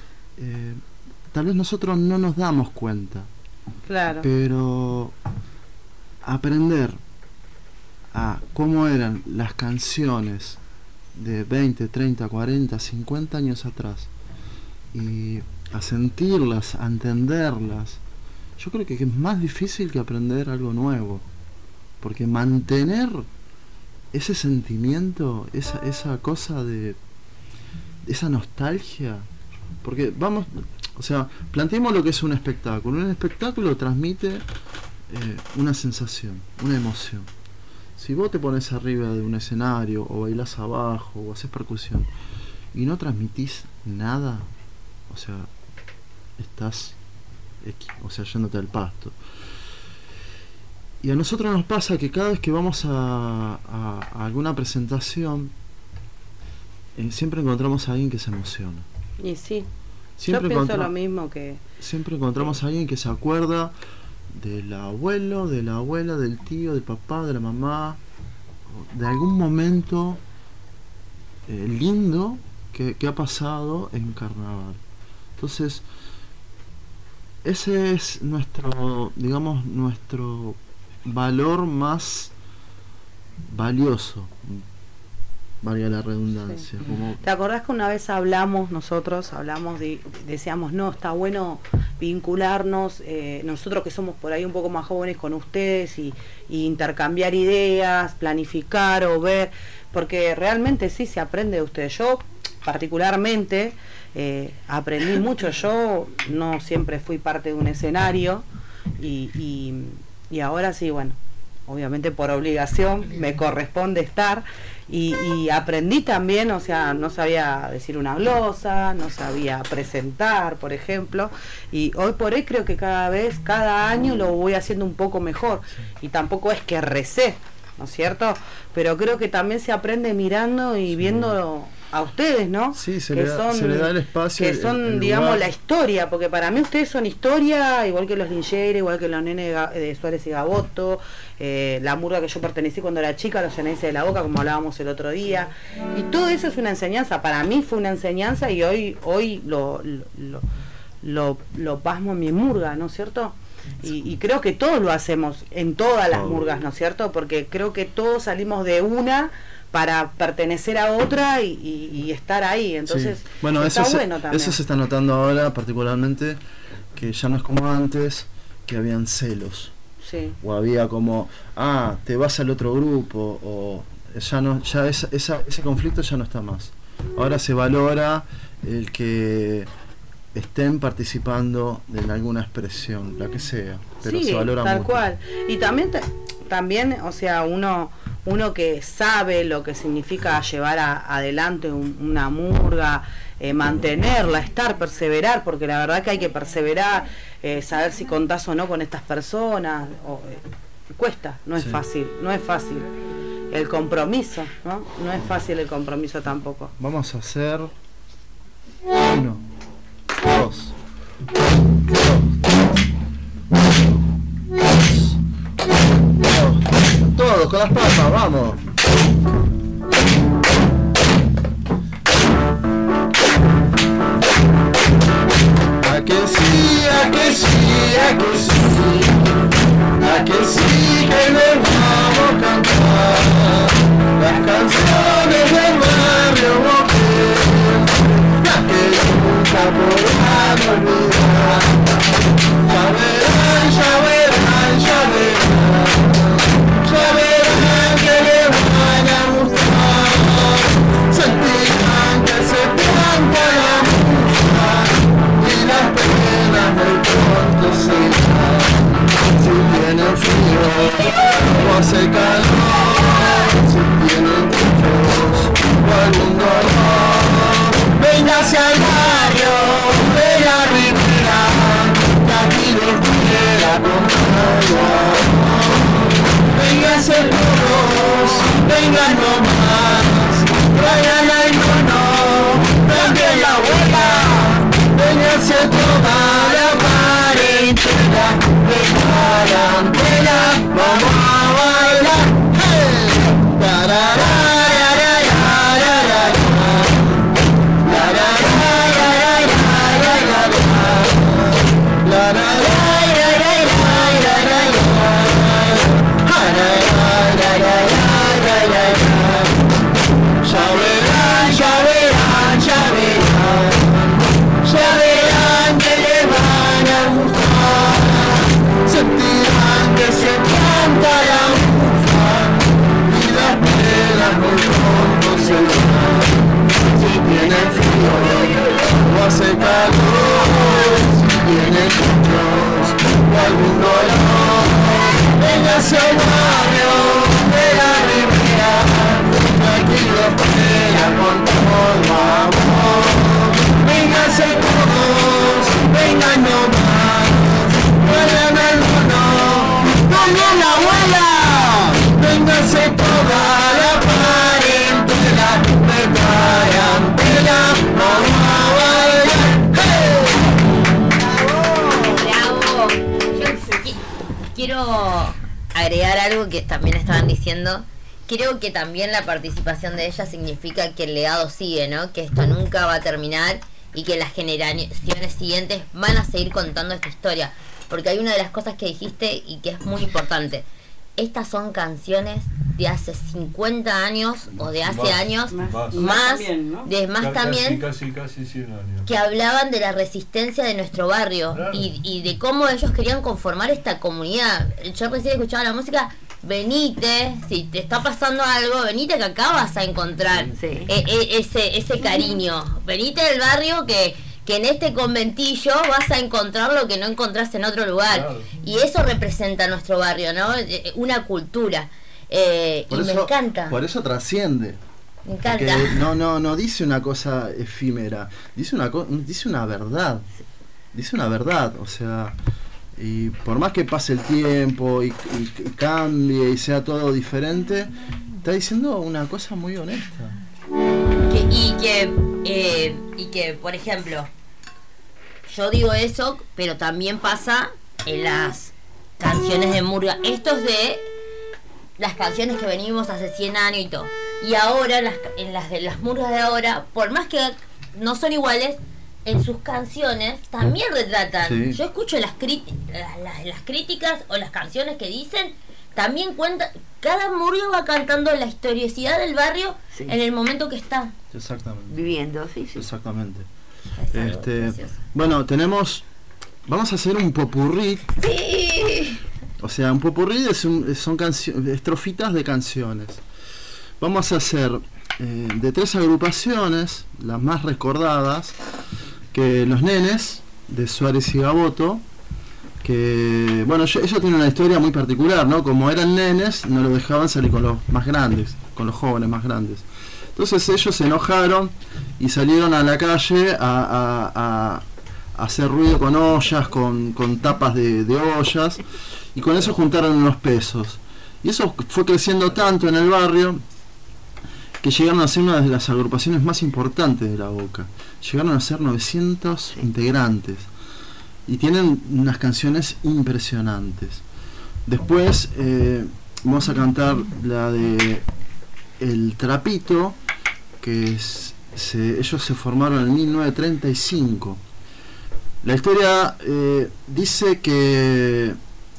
tal vez nosotros no nos damos cuenta.
Claro.
Pero aprender a cómo eran las canciones de 20, 30, 40, 50 años atrás, y a sentirlas, a entenderlas, yo creo que es más difícil que aprender algo nuevo, porque mantener ese sentimiento, esa cosa de esa nostalgia, porque vamos, o sea, planteemos lo que es un espectáculo. Un espectáculo transmite una sensación, una emoción. Si vos te pones arriba de un escenario o bailás abajo o haces percusión y no transmitís nada, o sea, estás yéndote al pasto. Y a nosotros nos pasa que cada vez que vamos a alguna presentación, siempre encontramos a alguien que se emociona.
Y sí,
siempre
yo pienso lo mismo que...
Siempre encontramos a alguien que se acuerda del abuelo, de la abuela, del tío, del papá, de la mamá, de algún momento lindo que ha pasado en carnaval. Entonces, ese es nuestro, digamos, nuestro valor más valioso, valga la redundancia.
Sí.
Como...
¿Te acordás que una vez decíamos, no, está bueno vincularnos, nosotros que somos por ahí un poco más jóvenes con ustedes y intercambiar ideas, planificar o ver, porque realmente sí se aprende de ustedes. Yo particularmente aprendí mucho. Yo no siempre fui parte de un escenario y ahora sí, bueno, obviamente por obligación me corresponde estar y aprendí también, o sea, no sabía decir una glosa, no sabía presentar, por ejemplo, y hoy por hoy creo que cada año lo voy haciendo un poco mejor, y tampoco es que recé, ¿no es cierto? Pero creo que también se aprende mirando y viendo a ustedes, ¿no?
Sí, se le da el espacio.
Que son, digamos, la historia, porque para mí ustedes son historia, igual que los Lingera, igual que los nenes de Suárez y Gaboto, la murga que yo pertenecí cuando era chica, los Llaneses de la Boca, como hablábamos el otro día, y todo eso es una enseñanza. Para mí fue una enseñanza y hoy lo pasmo en mi murga, ¿no es cierto? Y creo que todos lo hacemos en todas las murgas, ¿no es cierto? Porque creo que todos salimos de una para pertenecer a otra y estar ahí, entonces
sí. Bueno,
está bueno también.
Eso se está notando ahora particularmente, que ya no es como antes, que habían celos,
sí.
O había como, te vas al otro grupo, o ya ese conflicto ya no está más. Ahora se valora el que estén participando en alguna expresión, la que sea, pero
sí,
se valora
tal
mucho.
cual. Y también, o sea, uno que sabe lo que significa llevar adelante una murga, mantenerla, perseverar, porque la verdad que hay que perseverar, saber si contás o no con estas personas, cuesta, no es fácil. El compromiso, ¿no? No es fácil el compromiso tampoco.
Vamos a hacer 1, 2, 3, todos con las palmas, vamos. A que sí, a que sí, a que sí, a que sí que les vamos a cantar las canciones del barrio boquero, las que nunca podrán olvidar. Ya verán, ya verán, ya verán. Ya verán que les van a gustar, sentirán que se planta la musa y las penas del pronto se irán. Si tienen frío o hace calor, si tienen muchos o algún dolor, véngase al barrio de la Ribera, que aquí los quiera acompañar. Vénganse todos, vengan nomás, traigan al mono, también la abuela, vénganse toda la parentela, venga la antena, vamos a bailar, ya verán que les
véngase toda la parentela, parentela, vamos a bailar.
Quiero agregar algo que también estaban diciendo. Creo que también la participación de ella significa que el legado sigue, ¿no? Que esto nunca va a terminar y que las generaciones siguientes van a seguir contando esta historia. Porque hay una de las cosas que dijiste y que es muy importante. Estas son canciones de hace 50 años o de hace años, más también,
casi 100 años.
que hablaban de la resistencia de nuestro barrio, claro. y de cómo ellos querían conformar esta comunidad. Yo recién escuchaba la música. Venite, si te está pasando algo, venite que acá vas a encontrar ese cariño. Venite del barrio que en este conventillo vas a encontrar lo que no encontrás en otro lugar. Claro. Y eso representa nuestro barrio, ¿no? Una cultura. Y me encanta.
Por eso trasciende.
Me encanta.
Porque no dice una cosa efímera, dice una verdad. Dice una verdad, o sea, y por más que pase el tiempo y cambie y sea todo diferente, está diciendo una cosa muy honesta.
Y que, por ejemplo, yo digo eso, pero también pasa en las canciones de murga. Esto es de las canciones que venimos hace 100 años y todo. Y ahora, en las de las murgas de ahora, por más que no son iguales, en sus canciones también retratan. Sí. Yo escucho las críticas o las canciones que dicen, también cuenta, cada murga va cantando la historiosidad del barrio en el momento que está
viviendo,
exactamente. Bueno, vamos a hacer un popurrí.
Sí.
O sea, un popurrí son estrofitas de canciones. Vamos a hacer de 3 agrupaciones, las más recordadas, que Los Nenes, de Suárez y Gaboto, que, bueno, eso tiene una historia muy particular, ¿no? Como eran nenes, no lo dejaban salir con los más grandes, con los jóvenes más grandes. Entonces ellos se enojaron y salieron a la calle a hacer ruido con ollas, con tapas de ollas, y con eso juntaron unos pesos. Y eso fue creciendo tanto en el barrio que llegaron a ser una de las agrupaciones más importantes de La Boca. Llegaron a ser 900 integrantes y tienen unas canciones impresionantes. Después vamos a cantar la de El Trapito, que ellos se formaron en 1935. La historia dice que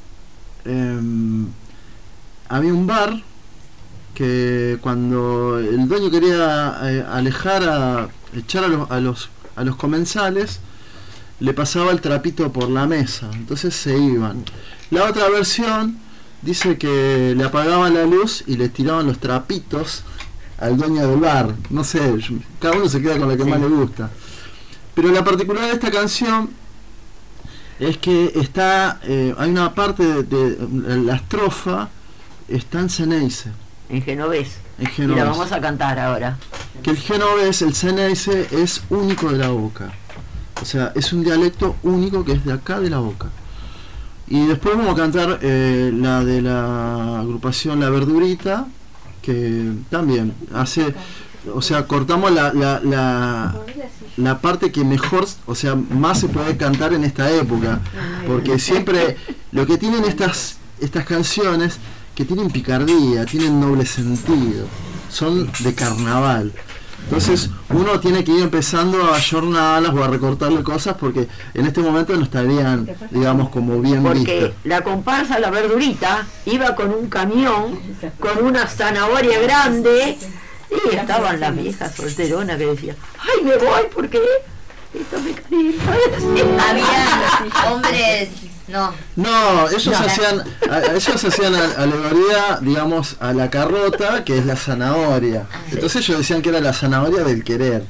había un bar que cuando el dueño quería echar a los comensales, le pasaba el trapito por la mesa, entonces se iban. La otra versión dice que le apagaban la luz y le tiraban los trapitos al dueño del bar. No sé, cada uno se queda con lo que más le gusta. Pero la particularidad de esta canción es que hay una parte de la estrofa está en Xeneize.
En genovés. Y la vamos a cantar ahora.
Que el genovés, el Xeneize, es único de La Boca. O sea, es un dialecto único que es de acá de La Boca. Y después vamos a cantar la de la agrupación La Verdurita, que también hace, o sea, cortamos la parte que mejor, o sea, más se puede cantar en esta época, porque siempre lo que tienen estas canciones, que tienen picardía, tienen doble sentido, son de carnaval. Entonces uno tiene que ir empezando a ayornarlas o a recortarle cosas, porque en este momento no estarían, digamos, como bien vistas.
Porque la comparsa La Verdurita iba con un camión, con una zanahoria grande, y estaban las viejas solteronas que decían, ¡ay, me voy porque esto me calienta!
Había hombres...
No, ellos hacían alegoría, digamos, a la carrota, que es la zanahoria. Entonces ellos decían que era la zanahoria del querer.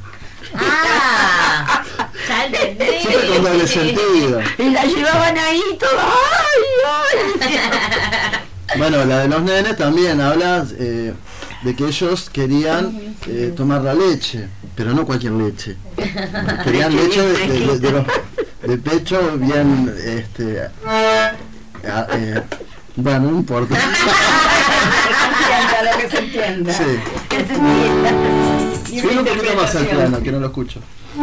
Ya entendí.
Siempre con doble sentido.
Y la llevaban ahí toda. ¡Ay!
Bueno, la de Los Nenes también habla de que ellos querían tomar la leche, pero no cualquier leche. Querían leche de pecho bien, bueno, no importa.
Lo que se entienda.
Sí.
Que se entienda.
Sube un poquito más al piano, que no lo escucho.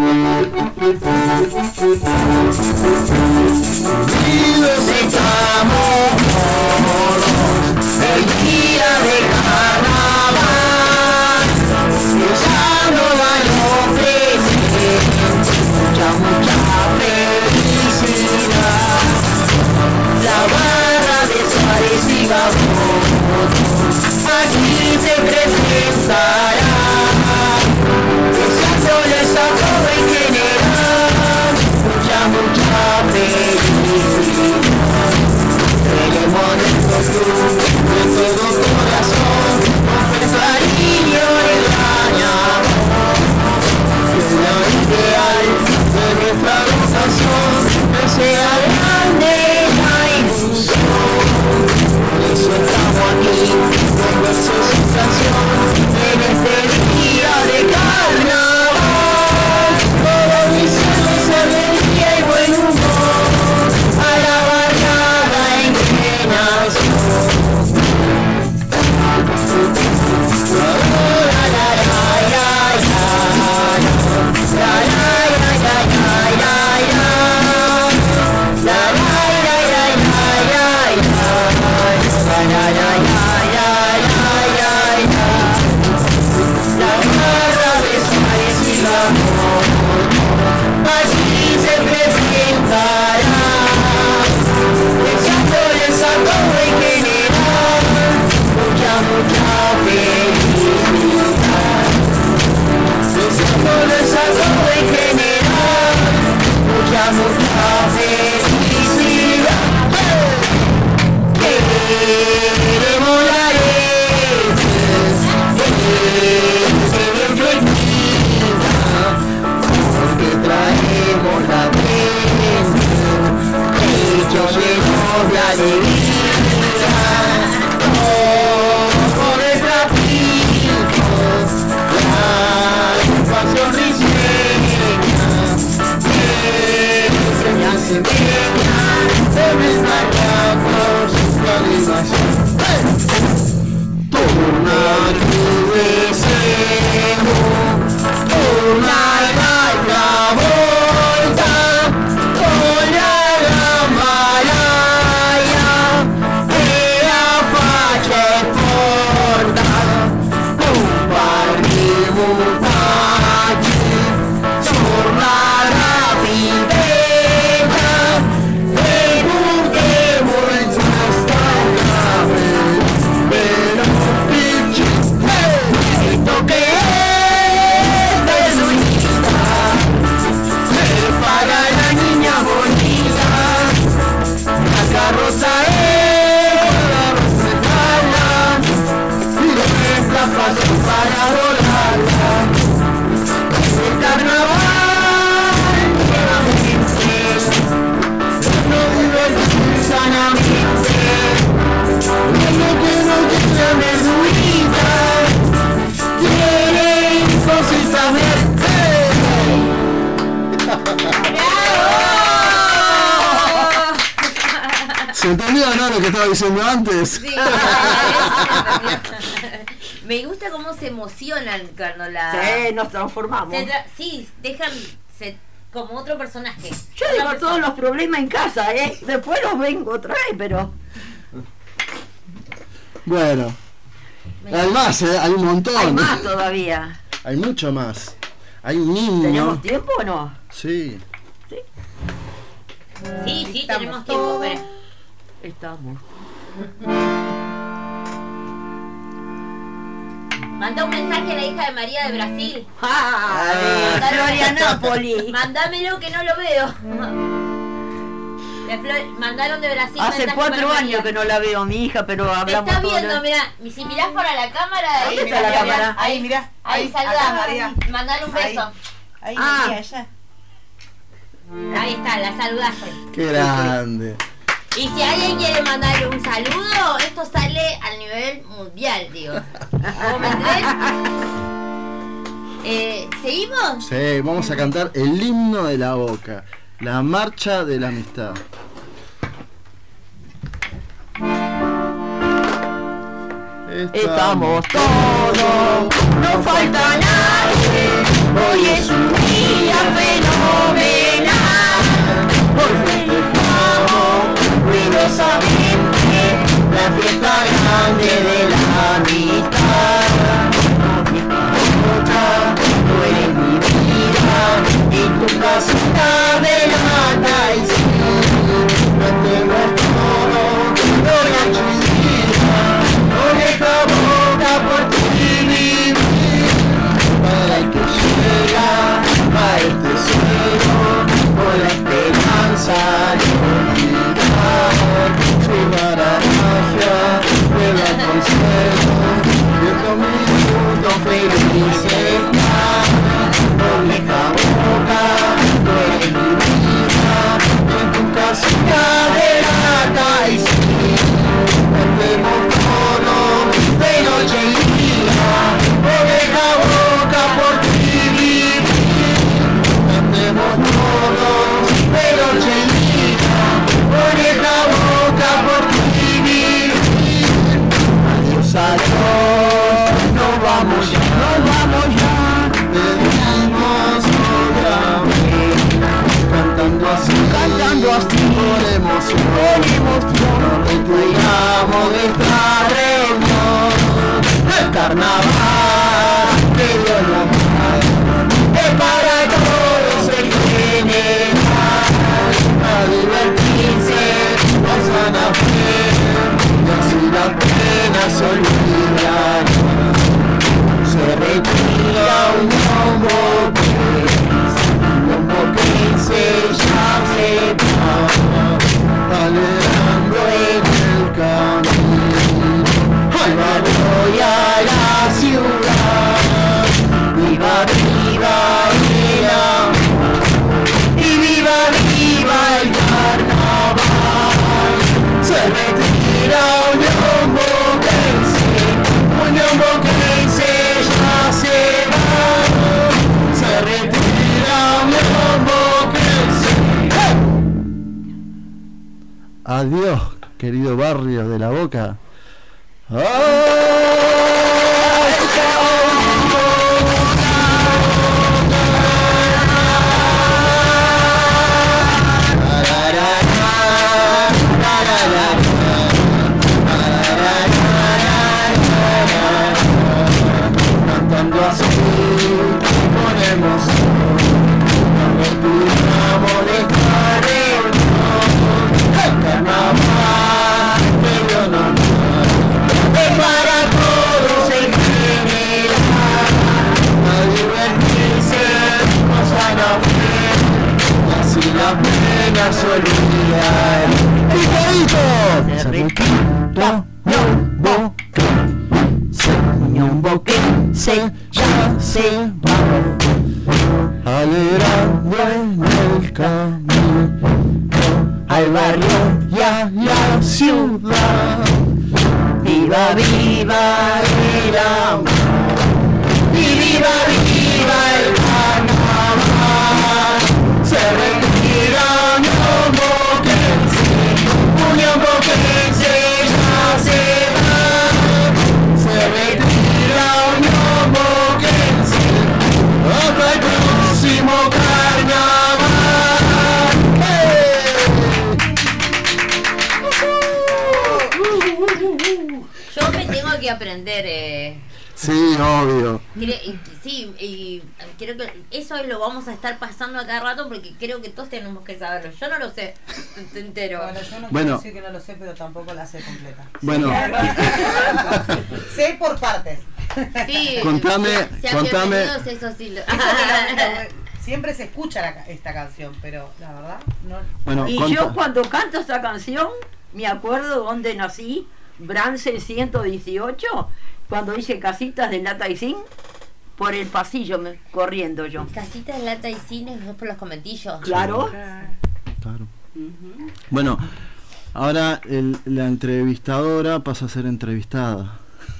El día de carnaval, usando baño presente, mucha felicidad. La barra de Suárez y Gabón aquí se presentará, deseándoles a todo en general mucha felicidad. Tenemos nuestro club de todo corazón, con cariño en la lo ideal de nuestra vocación, que sea grande la ilusión. Por eso estamos aquí, con versos y canción, en este día de carnaval. Todo diciendo alegría y buen humor, a la barriada engranación. Así se presentará, deseándoles a todo en general mucha felicidad. Deseándoles a todo en general mucha felicidad. Queremos la bien fresquita, porque traemos la mente, hechos llenos de alegría, con el trapito, la sonrisueña, que me hace peña, de desmayar por su animación. Tornar tu deseo, tornar la vuelta, con la lambaraya, que la facha exporta, un barributachi, tornar la pipeta, en un devuelto hasta caber, pero pinche, esto que es besuita, se para la niña bonita, la carroza es para respetarla, y nuestra pasión para adorarla. El carnaval lleva gente, no divertir sanamente, lo que no tiene verdurita, quieren cositas verdes.
¿Se entendió, no, lo que estaba diciendo antes?
Sí. Me gusta cómo se emocionan cuando la...
Sí, nos transformamos.
Sí, dejan como otro personaje.
Yo dejo todos los problemas en casa, después los vengo otra vez, pero...
Bueno, hay más, hay un montón.
Hay más todavía.
Hay mucho más. Hay un niño.
¿Tenemos tiempo o no?
Sí.
Sí, tenemos tiempo, pero...
Estamos.
Manda un mensaje a la hija de María de Brasil.
Florianópolis.
Mandámelo que no lo veo. Mandaron de Brasil.
Hace 4 años que no la veo, mi hija, pero hablamos.
Te está viendo, mirá. Si mirás para la cámara,
ahí está la cámara.
Ahí, mirá.
Ahí saludá. Mandale un beso.
Ahí, allá.
Ahí está, la saludaste.
Qué grande.
Y si alguien quiere mandarle un saludo, esto sale al nivel mundial, digo. ¿Vos me entendés? ¿Seguimos?
Sí, vamos a cantar el himno de la Boca, la marcha de la amistad.
estamos todos, no falta nadie, hoy es un día fenomenal, hoy festejamos ruidosamente la fiesta grande de la amistad. Tú eres mi vida y tu casita de lata y sí, cantemos todo, gloria a tu vida, oreja boca por ti vivir, para el que llega a este cielo, con la esperanza de olvidar, llevar a magia, llevar consejos, y estos minutos felices estar, oreja boca, tú eres mi vida, en tu casita de lata y sí, cantemos todo, de noche y día, oreja boca por ti vivir, cantemos todos, de noche y día, oreja boca por ti vivir. Adiós, adiós, nos vamos ya, pedimos otra vez, cantando así, por emoción, nos retiramos de esta reunión, el carnaval que Dios nos da, es para todos en general, a divertirse, nos van a ver, y así las penas se olvidan, se retira un boquense ya se va, alegrando en el camino, al barrio y a la ciudad, viva, viva el amor, y viva, viva el carnaval, se retira Unión Boquense ya se va, se retira Unión Boquense.
Adiós, querido barrio de La Boca. Cantando así con emoción, nos retiramos de esta reunión, el carnaval que Dios nos da, es para todos en general, a divertirse, nos van a ver, y así las penas se olvidan. ¡Picadito! Se requinta Unión Boquense ya se va, alegrando en el camino, al barrio y a la ciudad, viva, viva el amor, y viva, viva el carnaval, se retira Unión Boquense ya se va, se retira Unión Boquense, hasta el próximo carnaval.
Yo me tengo que aprender.
Sí, obvio.
Sí, y creo que eso lo vamos a estar pasando a cada rato porque creo que todos tenemos que saberlo. Yo no lo sé entero.
Bueno, yo no quiero decir que no lo sé, pero tampoco la sé completa.
Bueno.
Sé por partes.
Sí,
contame.
Eso sí
siempre se escucha esta canción, pero la verdad no.
Bueno, yo cuando canto esta canción me acuerdo dónde nací, Brance 118, cuando hice casitas de lata y zinc, por el pasillo corriendo yo.
Casitas de lata y zinc por los conventillos.
Claro.
Claro. Bueno, ahora la entrevistadora pasa a ser entrevistada.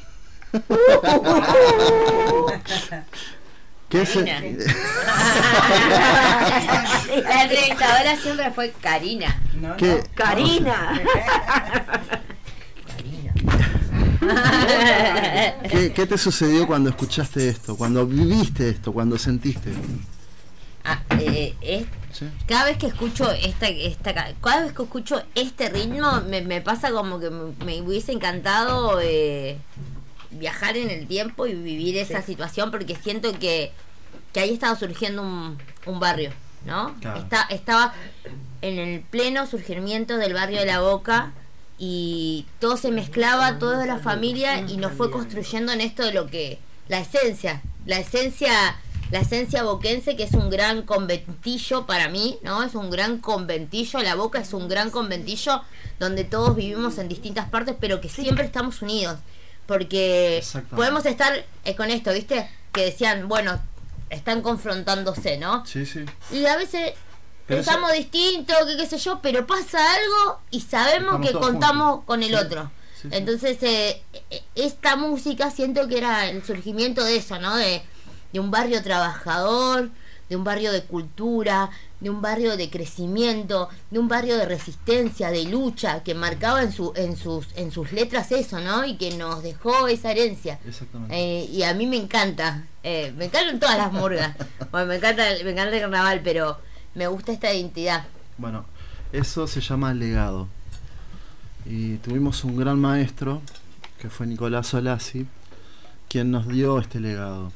¿Qué es?
La entrevistadora siempre fue Karina.
¿Qué?
Karina.
¿Qué te sucedió cuando escuchaste esto? Cuando viviste esto, cuando sentiste?
¿Sí? Cada vez que escucho cada vez que escucho este ritmo me pasa como que me hubiese encantado viajar en el tiempo y vivir esa situación, porque siento que ahí estaba surgiendo un barrio, ¿no? Claro. Estaba en el pleno surgimiento del barrio de La Boca y todo se mezclaba, toda la familia, y nos fue construyendo en esto de lo que la esencia boquense, que es un gran conventillo para mí, ¿no? Es un gran conventillo, La Boca es un gran conventillo donde todos vivimos en distintas partes, pero que siempre estamos unidos, porque podemos estar con esto, ¿viste? Que decían, bueno, están confrontándose, ¿no?
Sí, sí.
Y a veces pensamos distinto, qué sé yo, pero pasa algo y sabemos que contamos juntos con el otro. Sí, sí. Entonces, esta música siento que era el surgimiento de eso, ¿no? De un barrio trabajador, de un barrio de cultura, de un barrio de crecimiento, de un barrio de resistencia, de lucha, que marcaba en sus letras eso, ¿no? Y que nos dejó esa herencia.
Exactamente.
Y a mí me encanta, me encantan todas las murgas. Bueno, me encanta el carnaval, pero me gusta esta identidad.
Bueno, eso se llama legado. Y tuvimos un gran maestro, que fue Nicolás Solasi, quien nos dio este legado.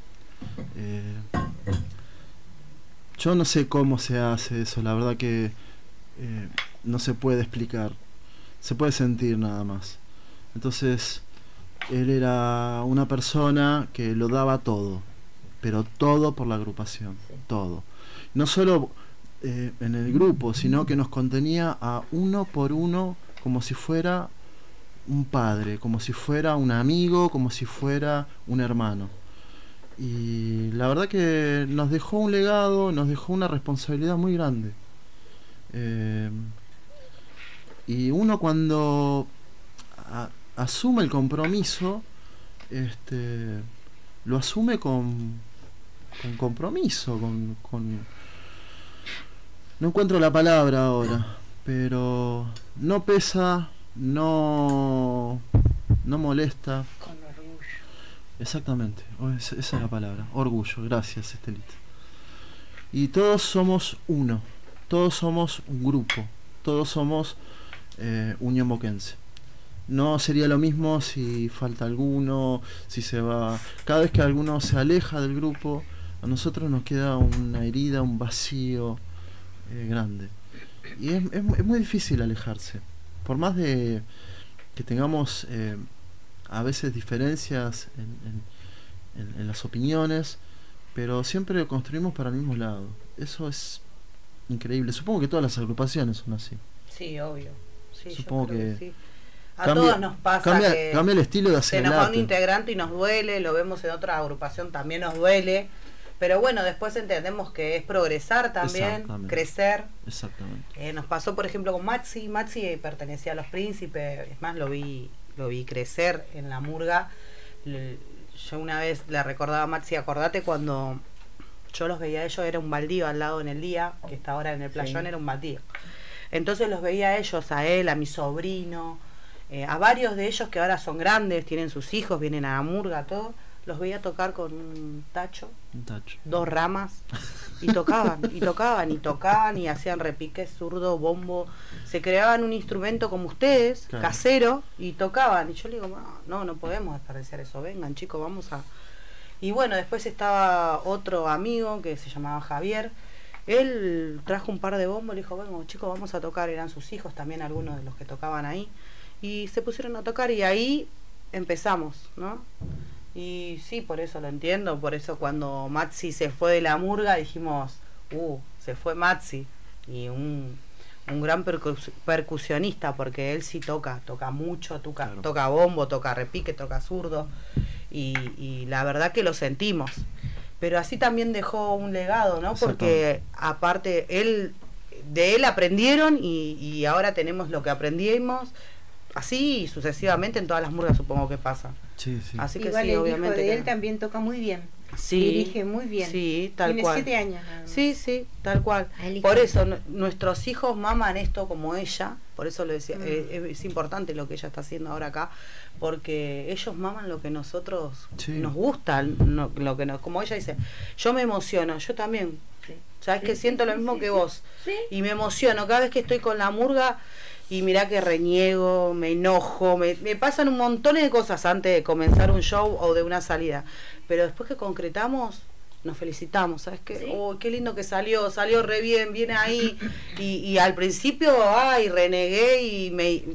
Yo no sé cómo se hace eso, la verdad que no se puede explicar, se puede sentir nada más. Entonces, él era una persona que lo daba todo, pero todo por la agrupación, todo. No solo en el grupo, sino que nos contenía a uno por uno, como si fuera un padre, como si fuera un amigo, como si fuera un hermano. Y la verdad que nos dejó un legado, nos dejó una responsabilidad muy grande. Y uno cuando asume el compromiso, lo asume con compromiso, no encuentro la palabra ahora, pero no pesa, no molesta. Exactamente, esa es la palabra, orgullo. Gracias, Estelita. Y todos somos uno, todos somos un grupo, todos somos Unión Boquense. No sería lo mismo si falta alguno, si se va. Cada vez que alguno se aleja del grupo, a nosotros nos queda una herida, un vacío grande. Y es muy difícil alejarse, por más de que tengamos a veces diferencias en las opiniones, pero siempre construimos para el mismo lado. Eso es increíble. Supongo que todas las agrupaciones son así.
Sí, obvio. Sí,
supongo que
sí. A todos nos pasa que
cambia el estilo de hacer.
Se nos va un integrante y nos duele, lo vemos en otra agrupación, también nos duele. Pero bueno, después entendemos que es progresar también, crecer.
Exactamente.
Nos pasó, por ejemplo, con Maxi. Maxi pertenecía a Los Príncipes, es más, lo vi crecer en la murga. Yo una vez le recordaba a Maxi, acordate cuando yo los veía a ellos, era un baldío al lado en el día, que está ahora en el playón, era un baldío. Entonces los veía a ellos, a él, a mi sobrino, a varios de ellos que ahora son grandes, tienen sus hijos, vienen a la murga, todo. Los veía tocar con un tacho, 2 ramas, y tocaban, y hacían repiques, zurdo, bombo, se creaban un instrumento como ustedes, claro, casero, y tocaban. Y yo le digo, no podemos desperdiciar eso, vengan chicos, vamos a... Y bueno, después estaba otro amigo que se llamaba Javier, él trajo un par de bombos, le dijo, bueno chicos, vamos a tocar, eran sus hijos también, algunos de los que tocaban ahí, y se pusieron a tocar, y ahí empezamos, ¿no? Y sí, por eso lo entiendo, por eso cuando Maxi se fue de la murga dijimos, se fue Maxi, y un gran percusionista, porque él sí toca mucho, claro, toca bombo, toca repique, toca zurdo, y la verdad que lo sentimos. Pero así también dejó un legado, ¿no? Porque aparte de él aprendieron y ahora tenemos lo que aprendimos, así sucesivamente en todas las murgas supongo que pasa.
Sí, sí.
Así que
igual
sí,
el
obviamente.
hijo de
que-
él también toca muy bien.
Sí,
Dirige muy bien.
Sí, tal
Tiene
cual.
7 años nada más.
Sí, sí, tal cual. Por eso nuestros hijos maman esto como ella, por eso lo decía, es importante lo que ella está haciendo ahora acá, porque ellos maman lo que nosotros nos gusta, lo que nos, como ella dice, yo me emociono, yo también. Sabes que siento lo mismo que vos. Y me emociono cada vez que estoy con la murga. Y mirá que reniego, me enojo, me pasan un montón de cosas antes de comenzar un show o de una salida. Pero después que concretamos, nos felicitamos, ¿sabes qué? Oh, qué lindo que salió re bien, viene ahí. Y al principio, renegué y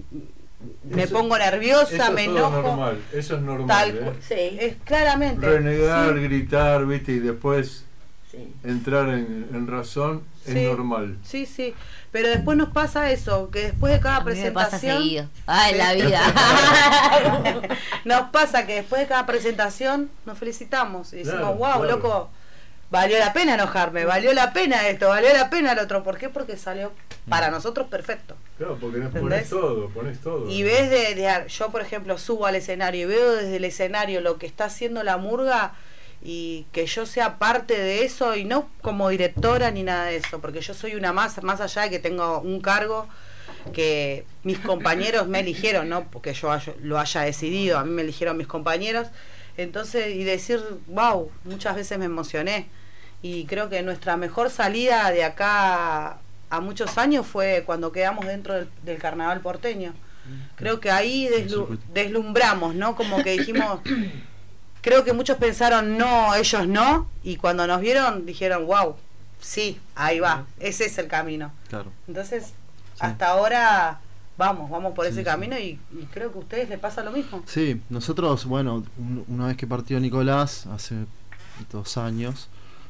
me pongo nerviosa,
eso
me
es
enojo.
normal, eso es normal.
Es claramente.
Renegar,
Sí.
gritar, ¿viste? Y después entrar en razón es normal.
Sí, sí. Pero después nos pasa eso, que después de cada
A mí me pasa
presentación.
seguido. Ay, la vida.
Nos pasa que después de cada presentación nos felicitamos y decimos,
Claro,
wow,
claro.
loco, valió la pena enojarme, valió la pena esto, valió la pena el otro. ¿Por qué? Porque salió para nosotros perfecto.
Claro, porque nos
¿Entendés?
pones todo.
Y ves yo, por ejemplo, subo al escenario y veo desde el escenario lo que está haciendo la murga y que yo sea parte de eso y no como directora ni nada de eso, porque yo soy una más allá de que tengo un cargo que mis compañeros me eligieron, no porque yo lo haya decidido, a mí me eligieron mis compañeros. Entonces, y decir, wow, muchas veces me emocioné y creo que nuestra mejor salida de acá a muchos años fue cuando quedamos dentro del carnaval porteño. Creo que ahí deslumbramos, ¿no? Como que dijimos, creo que muchos pensaron no, ellos no, y cuando nos vieron dijeron, wow, sí, ahí va, ese es el camino.
Claro.
Entonces, hasta ahora vamos por ese
Sí,
camino y creo que a ustedes les pasa lo mismo.
Sí, nosotros, bueno, una vez que partió Nicolás, hace 2 años,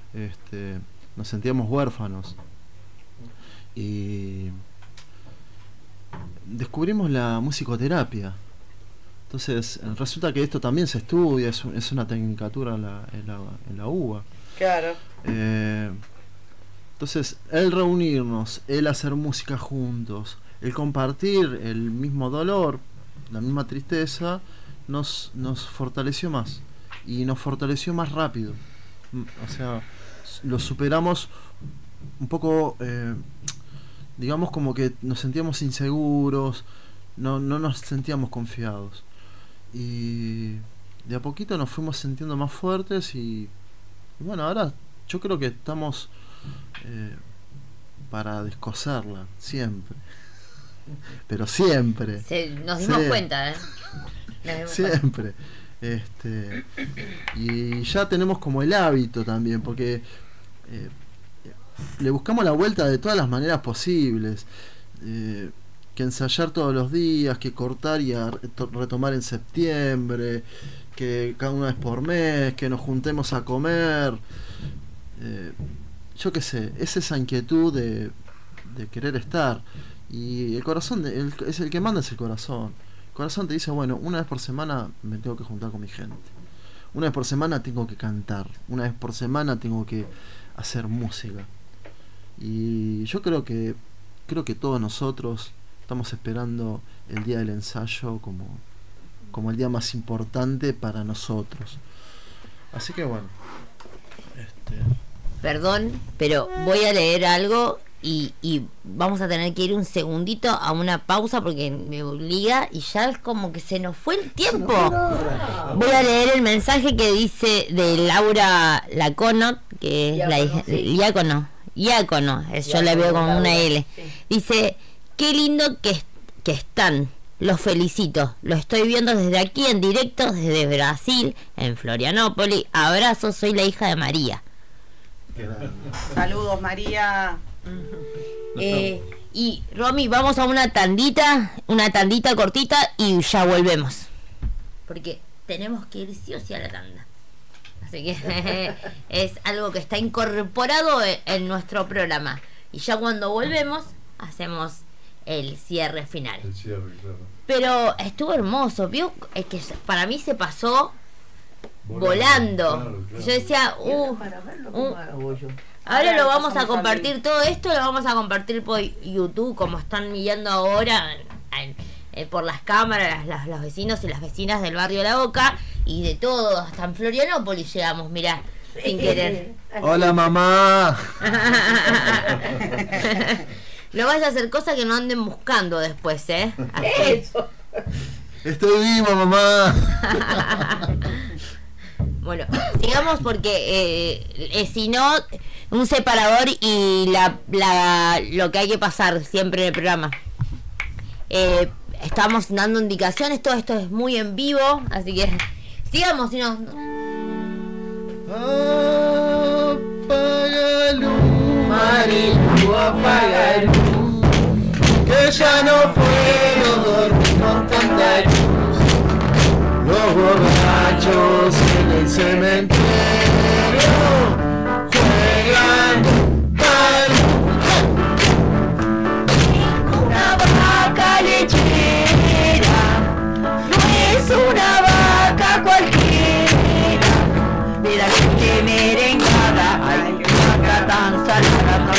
nos sentíamos huérfanos. Y descubrimos la musicoterapia. Entonces, resulta que esto también se estudia, es una tecnicatura en la UBA.
Claro.
Entonces, el reunirnos, el hacer música juntos, el compartir el mismo dolor, la misma tristeza, nos fortaleció más. Y nos fortaleció más rápido. O sea, lo superamos un poco, digamos como que nos sentíamos inseguros, no nos sentíamos confiados. Y de a poquito nos fuimos sintiendo más fuertes y bueno, ahora yo creo que estamos para descoserla, siempre. Pero siempre.
Nos dimos cuenta,
Siempre. Y ya tenemos como el hábito también, porque le buscamos la vuelta de todas las maneras posibles. Que ensayar todos los días, que cortar y retomar en septiembre, que cada una vez por mes, que nos juntemos a comer. Yo qué sé, es esa inquietud de querer estar. Y el corazón, es el que manda, es el corazón. El corazón te dice, bueno, una vez por semana me tengo que juntar con mi gente. Una vez por semana tengo que cantar. Una vez por semana tengo que hacer música. Y yo creo que todos nosotros estamos esperando el día del ensayo como el día más importante para nosotros. Así que bueno.
Perdón, pero voy a leer algo y vamos a tener que ir un segundito a una pausa porque me obliga y ya es como que se nos fue el tiempo. Voy a leer el mensaje que dice de Laura Lacono, que es la hija Iácono, yo la veo con una L. Dice, qué lindo que están, los felicito, lo estoy viendo desde aquí en directo, desde Brasil, en Florianópolis, abrazos, soy la hija de María.
Saludos, María.
Y Romy, vamos a una tandita cortita y ya volvemos, porque tenemos que ir sí o sí a la tanda. Así que es algo que está incorporado en nuestro programa. Y ya cuando volvemos, hacemos el cierre final.
Claro.
Pero estuvo hermoso, vio, es que para mí se pasó volando. Claro. Yo decía, ahora lo vamos a compartir, todo esto lo vamos a compartir por YouTube, como están mirando ahora por las cámaras, los vecinos y las vecinas del barrio La Boca, y de todo, hasta en Florianópolis llegamos, mirá, sin querer.
Hola, mamá.
No vayas a hacer cosas que no anden buscando después,
Eso.
Estoy viva, mamá.
Bueno, sigamos porque si no, un separador y lo que hay que pasar siempre en el programa. Estamos dando indicaciones, todo esto es muy en vivo, así que sigamos, si no.
Apaga luz, Marilu, apaga luz, que ya no puedo dormir con tanta luz. Los borrachos en el cementerio juegan al
Una vaca lechera no es una vaca cualquiera, de la leche merengada, ay, qué vaca tan salada.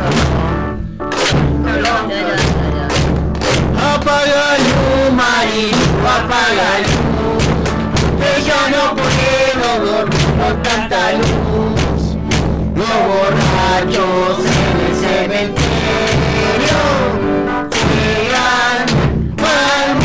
Apaga luz, Marilu, apaga luz, que yo no puedo dormir con tanta luz. Los borrachos en el cementerio juegan mal.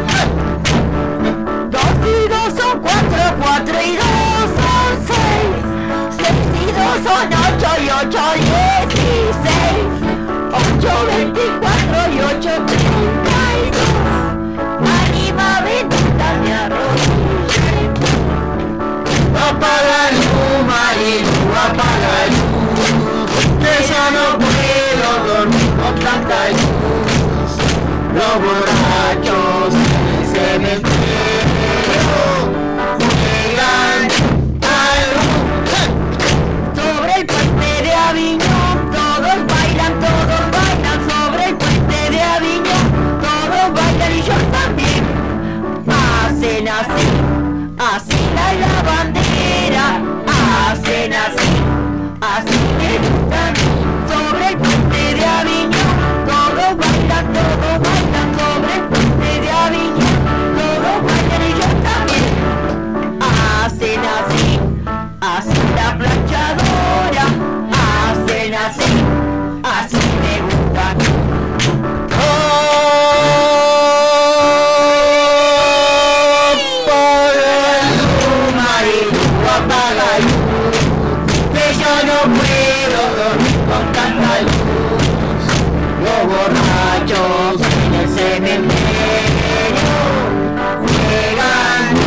2 y 2 son 4, 4 y 2 son 6, 6 y 2 son 8 y 8 16, 8 24 y 8 32, ánima bendita me arrodillé.
Apaga luz, Marilu, apaga luz, que ya no puedo dormir con tanta luz. Los borrachos en el cementerio juegan al
Sobre el puente de Aviñón todos bailan sobre el puente de Aviñón, todos bailan y yo también. Hacen así, así la bandera, hacen así me gusta a mí. Sobre el puente de Aviñón todos bailan sobre el puente de Aviñón, todos bailan y yo también. Hacen así la planchadora, hacen así me gusta a mí.
apaga luz, que yo no puedo dormir con tanta luz. Los borrachos en el cementerio juegan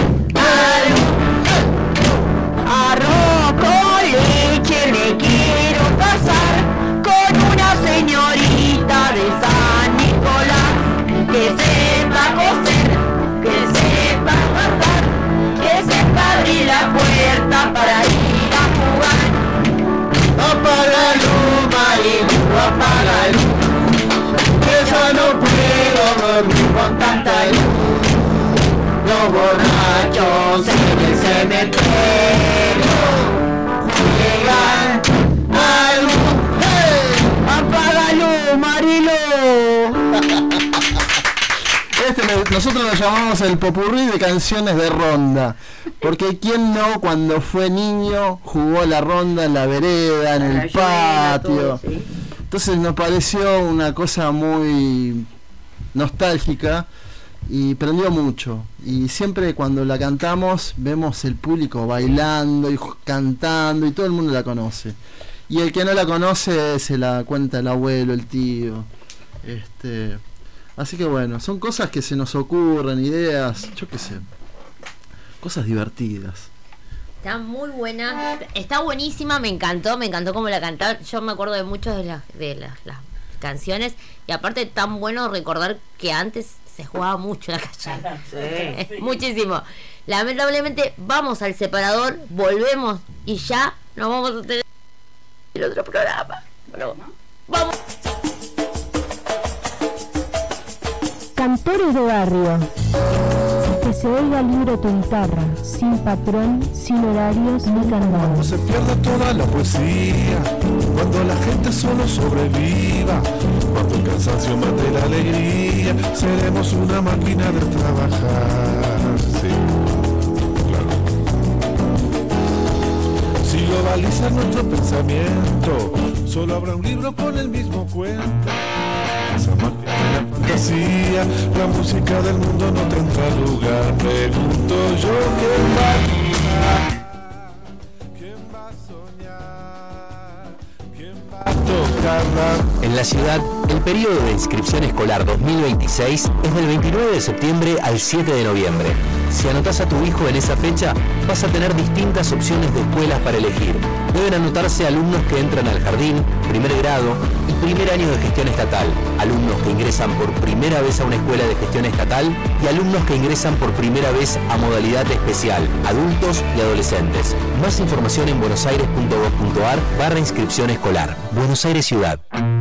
Arroz con leche me quiero casar con una señorita de San Nicolás, que sepa coser, que sepa guardar, que sepa abrir la puerta para ir a jugar.
Apaga luz, Marilu, apaga luz, que yo no puedo dormir con tanta luz. Los borrachos en el cementerio juegan a luz. ¡Hey!
¡Apaga luz, Marilu!
Nosotros lo llamamos el popurrí de canciones de ronda, porque quién no cuando fue niño jugó la ronda en la vereda, en el patio. Todo, sí. Entonces nos pareció una cosa muy nostálgica y prendió mucho. Y siempre cuando la cantamos vemos el público bailando y cantando y todo el mundo la conoce. Y el que no la conoce se la cuenta el abuelo, el tío. Así que bueno, son cosas que se nos ocurren, ideas, yo qué sé, cosas divertidas.
Está muy buena, está buenísima, me encantó cómo la cantaron. Yo me acuerdo de muchas de las canciones, y aparte tan bueno recordar que antes se jugaba mucho en la calle. Sí. Muchísimo. Lamentablemente vamos al separador, volvemos y ya nos vamos a tener el otro programa. Bueno, vamos.
Cantores de barrio. Que se oiga libre tu guitarra, sin patrón, sin horarios ni candados.
Cuando se pierda toda la poesía, cuando la gente solo sobreviva,
Cuando el cansancio mate la alegría, seremos una máquina de trabajar. Sí, claro. Si globaliza nuestro pensamiento, solo habrá un libro con el mismo cuento. Esa máquina de la fantasía, la música del mundo no tendrá lugar. Pregunto yo, ¿quién va a tocar? ¿Quién va a soñar? ¿Quién va a tocarla?
En la ciudad, el periodo de inscripción escolar 2026 es del 29 de septiembre al 7 de noviembre. Si anotás a tu hijo en esa fecha, vas a tener distintas opciones de escuelas para elegir. Deben anotarse alumnos que entran al jardín, primer grado y primer año de gestión estatal, alumnos que ingresan por primera vez a una escuela de gestión estatal y alumnos que ingresan por primera vez a modalidad especial, adultos y adolescentes. Más información en buenosaires.gov.ar/inscripción escolar. Buenos Aires Ciudad.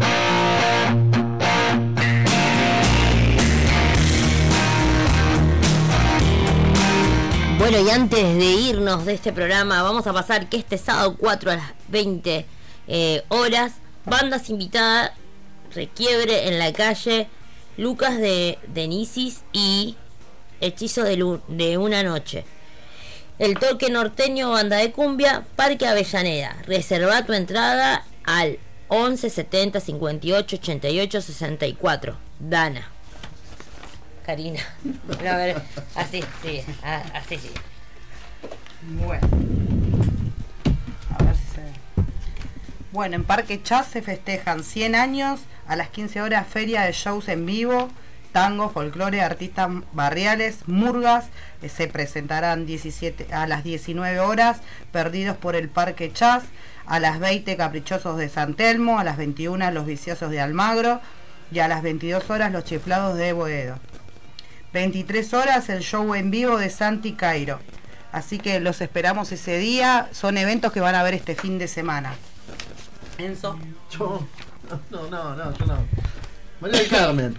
Bueno, y antes de irnos de este programa, vamos a pasar que este sábado 4 a las 20 horas, bandas invitadas, Requiebre en la calle, Lucas de Nisis y Hechizo de una noche. El Toque Norteño, banda de cumbia, Parque Avellaneda. Reserva tu entrada al 11 70 58 88 64. Dana. Karina. No, a ver, así, sí, así sí.
Bueno. A ver si se ve. Bueno, en Parque Chas se festejan 100 años, a las 15 horas feria de shows en vivo, tango, folclore, artistas barriales, murgas, se presentarán a las 19 horas, Perdidos por el Parque Chas, a las 20 Caprichosos de San Telmo, a las 21 Los Viciosos de Almagro y a las 22 horas Los Chiflados de Boedo. 23 horas el show en vivo de Santi Cairo. Así que los esperamos ese día. Son eventos que van a ver este fin de semana. Enzo.
Yo. No, yo no. María del Carmen.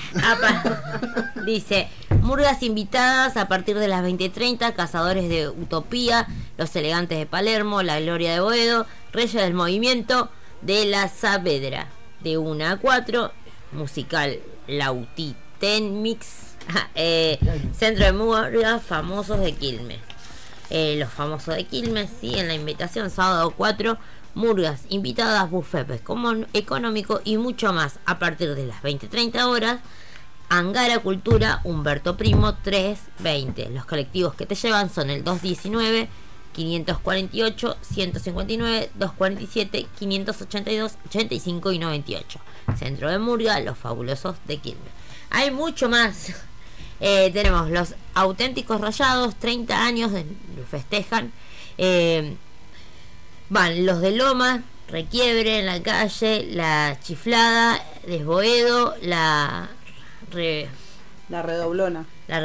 Dice, murgas invitadas a partir de las 20:30, Cazadores de Utopía, Los Elegantes de Palermo, La Gloria de Boedo, Reyes del Movimiento de la Saavedra. De 1 a 4, musical Lautiten Mix. Centro de Murgas Famosos de Quilmes. Los famosos de Quilmes, sí, en la invitación, sábado 4, murgas invitadas, buffet económico y mucho más a partir de las 20:30 horas. Angara Cultura, Humberto Primo 320. Los colectivos que te llevan son el 219 548 159 247 582 85 y 98. Centro de Murga, Los Fabulosos de Quilmes. Hay mucho más. Tenemos los Auténticos Rayados, 30 años festejan. Van los de Loma, Requiebre en la calle, La Chiflada, Desboedo, la
Redoblona,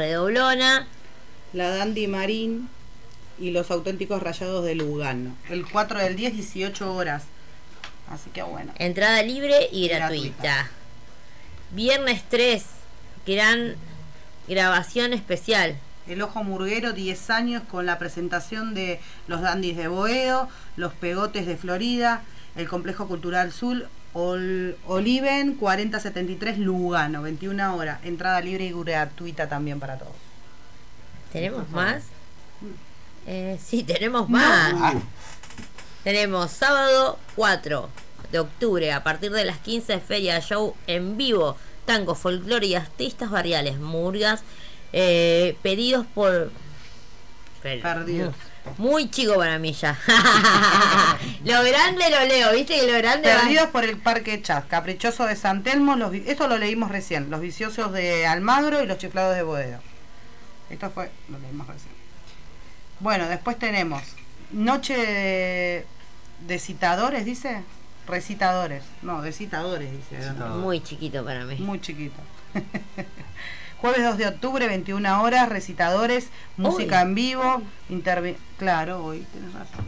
la Dandy Marín y los Auténticos Rayados de Lugano. El 4 del 10, 18 horas. Así que bueno.
Entrada libre y gratuita. Viernes 3, gran grabación especial.
El Ojo Murguero, 10 años, con la presentación de los Dandys de Boedo, los Pegotes de Florida, el Complejo Cultural Sur, Oliven 4073 Lugano, 21 horas. Entrada libre y gratuita también para todos.
¿Tenemos más? Sí, tenemos más. No. Tenemos sábado 4 de octubre, a partir de las 15, feria show en vivo, tango, folclore y artistas barriales, murgas, pedidos por...
Perdidos.
Muy chico para mí ya. Lo grande lo leo, ¿viste? Que lo grande
Perdidos por el Parque Chas, Caprichoso de San Telmo, esto lo leímos recién, Los Viciosos de Almagro y Los Chiflados de Boedo. Esto lo leímos recién. Bueno, después tenemos Noche de Citadores, dice. Recitadores. No, de Citadores, dice.
Muy chiquito para mí.
Muy chiquito. Jueves 2 de octubre, 21 horas, recitadores, música en vivo, claro, hoy tienes razón.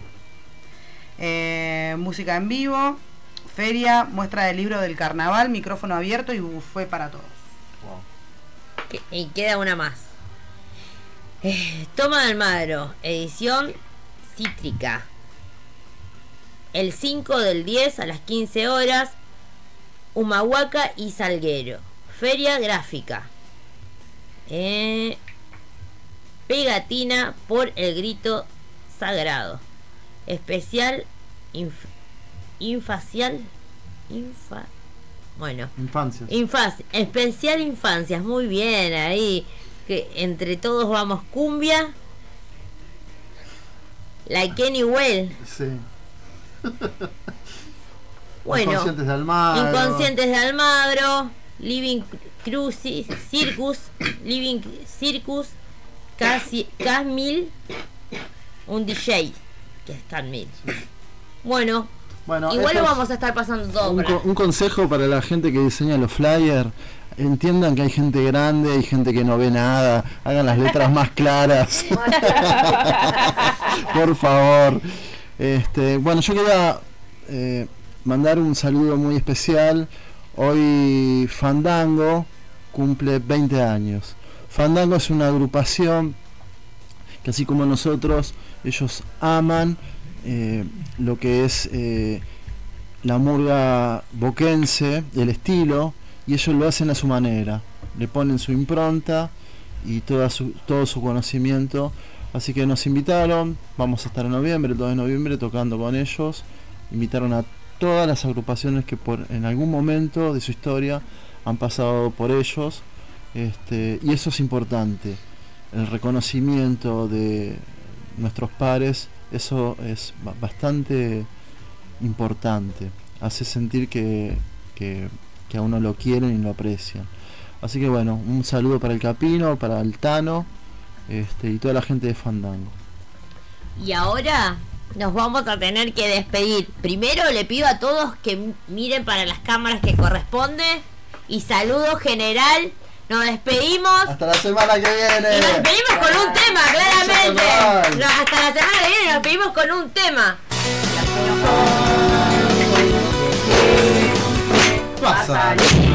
Música en vivo, feria, muestra del libro del carnaval, micrófono abierto y buffet para todos.
Wow. Y queda una más. Toma del Almagro, edición cítrica. El 5 del 10 a las 15 horas, Humahuaca y Salguero. Feria gráfica. Pegatina por el grito sagrado. Especial infancias. Especial infancias. Muy bien, ahí. Que entre todos vamos cumbia. La Kenny Well.
Sí.
Bueno, Inconscientes de Almagro, Living Circus, Casmil, un DJ, que es Casmil. Bueno, igual lo vamos a estar pasando todo.
Un consejo para la gente que diseña los flyers: entiendan que hay gente grande, hay gente que no ve nada, hagan las letras más claras. Por favor. Bueno, yo quería mandar un saludo muy especial. Hoy Fandango cumple 20 años. Fandango es una agrupación que, así como nosotros, ellos aman lo que es la murga boquense, el estilo, y ellos lo hacen a su manera, le ponen su impronta y todo su conocimiento. Así que nos invitaron, vamos a estar en noviembre, el 2 de noviembre, tocando con ellos. Invitaron a todas las agrupaciones que en algún momento de su historia han pasado por ellos, y eso es importante, el reconocimiento de nuestros pares. Eso es bastante importante, hace sentir que a uno lo quieren y lo aprecian. Así que bueno, un saludo para el Capino, para el Tano, y toda la gente de Fandango.
Y ahora nos vamos a tener que despedir. Primero le pido a todos que miren para las cámaras que corresponde. Y saludo general. Nos despedimos.
Hasta la semana que viene.
Y nos despedimos con un tema, claramente. Hasta la semana que viene nos despedimos con un tema.
Pasa.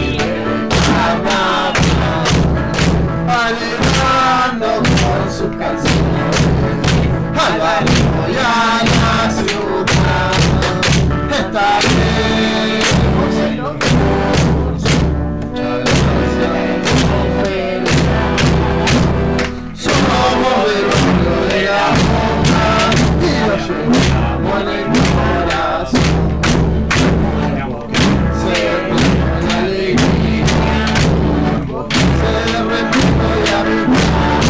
Alegrando con sus canciones al barrio y a la ciudad. Estaremos en los recursos. Muchas gracias. Somos del barrio de la Monja y lo llevamos en el corazón. Se pone la alegría, se repite y arriba.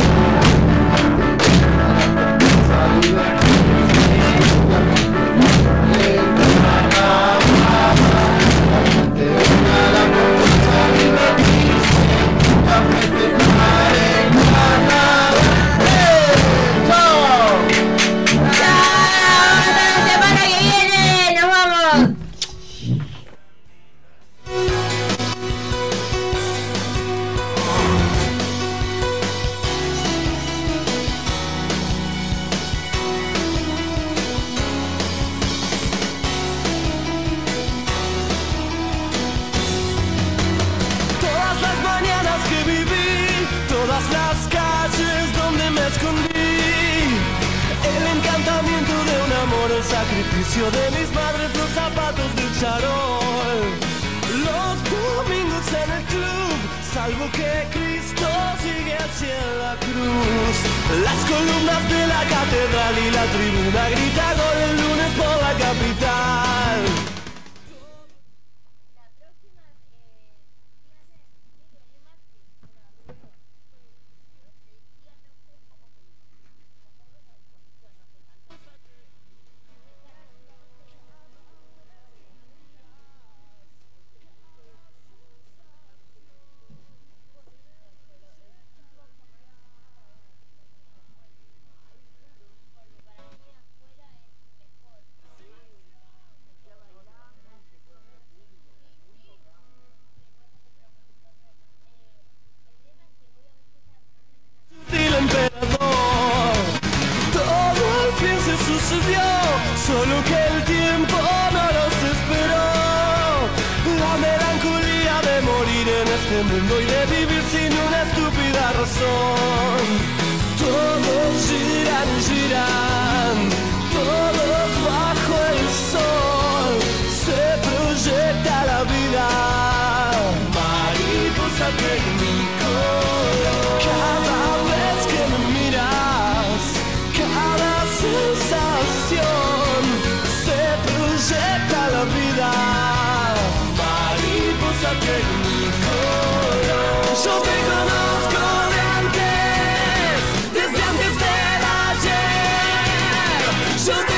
Sacrificio de mis madres, los zapatos del charol. Los domingos en el club, salvo que Cristo sigue hacia la cruz. Las columnas de la catedral y la tribuna grita gol el lunes por la capital. Solo que el tiempo no los esperó. La melancolía de morir en este mundo y de vivir sin una estúpida razón. Todos giran, giran, todos bajo el sol. Se proyecta la vida. Yo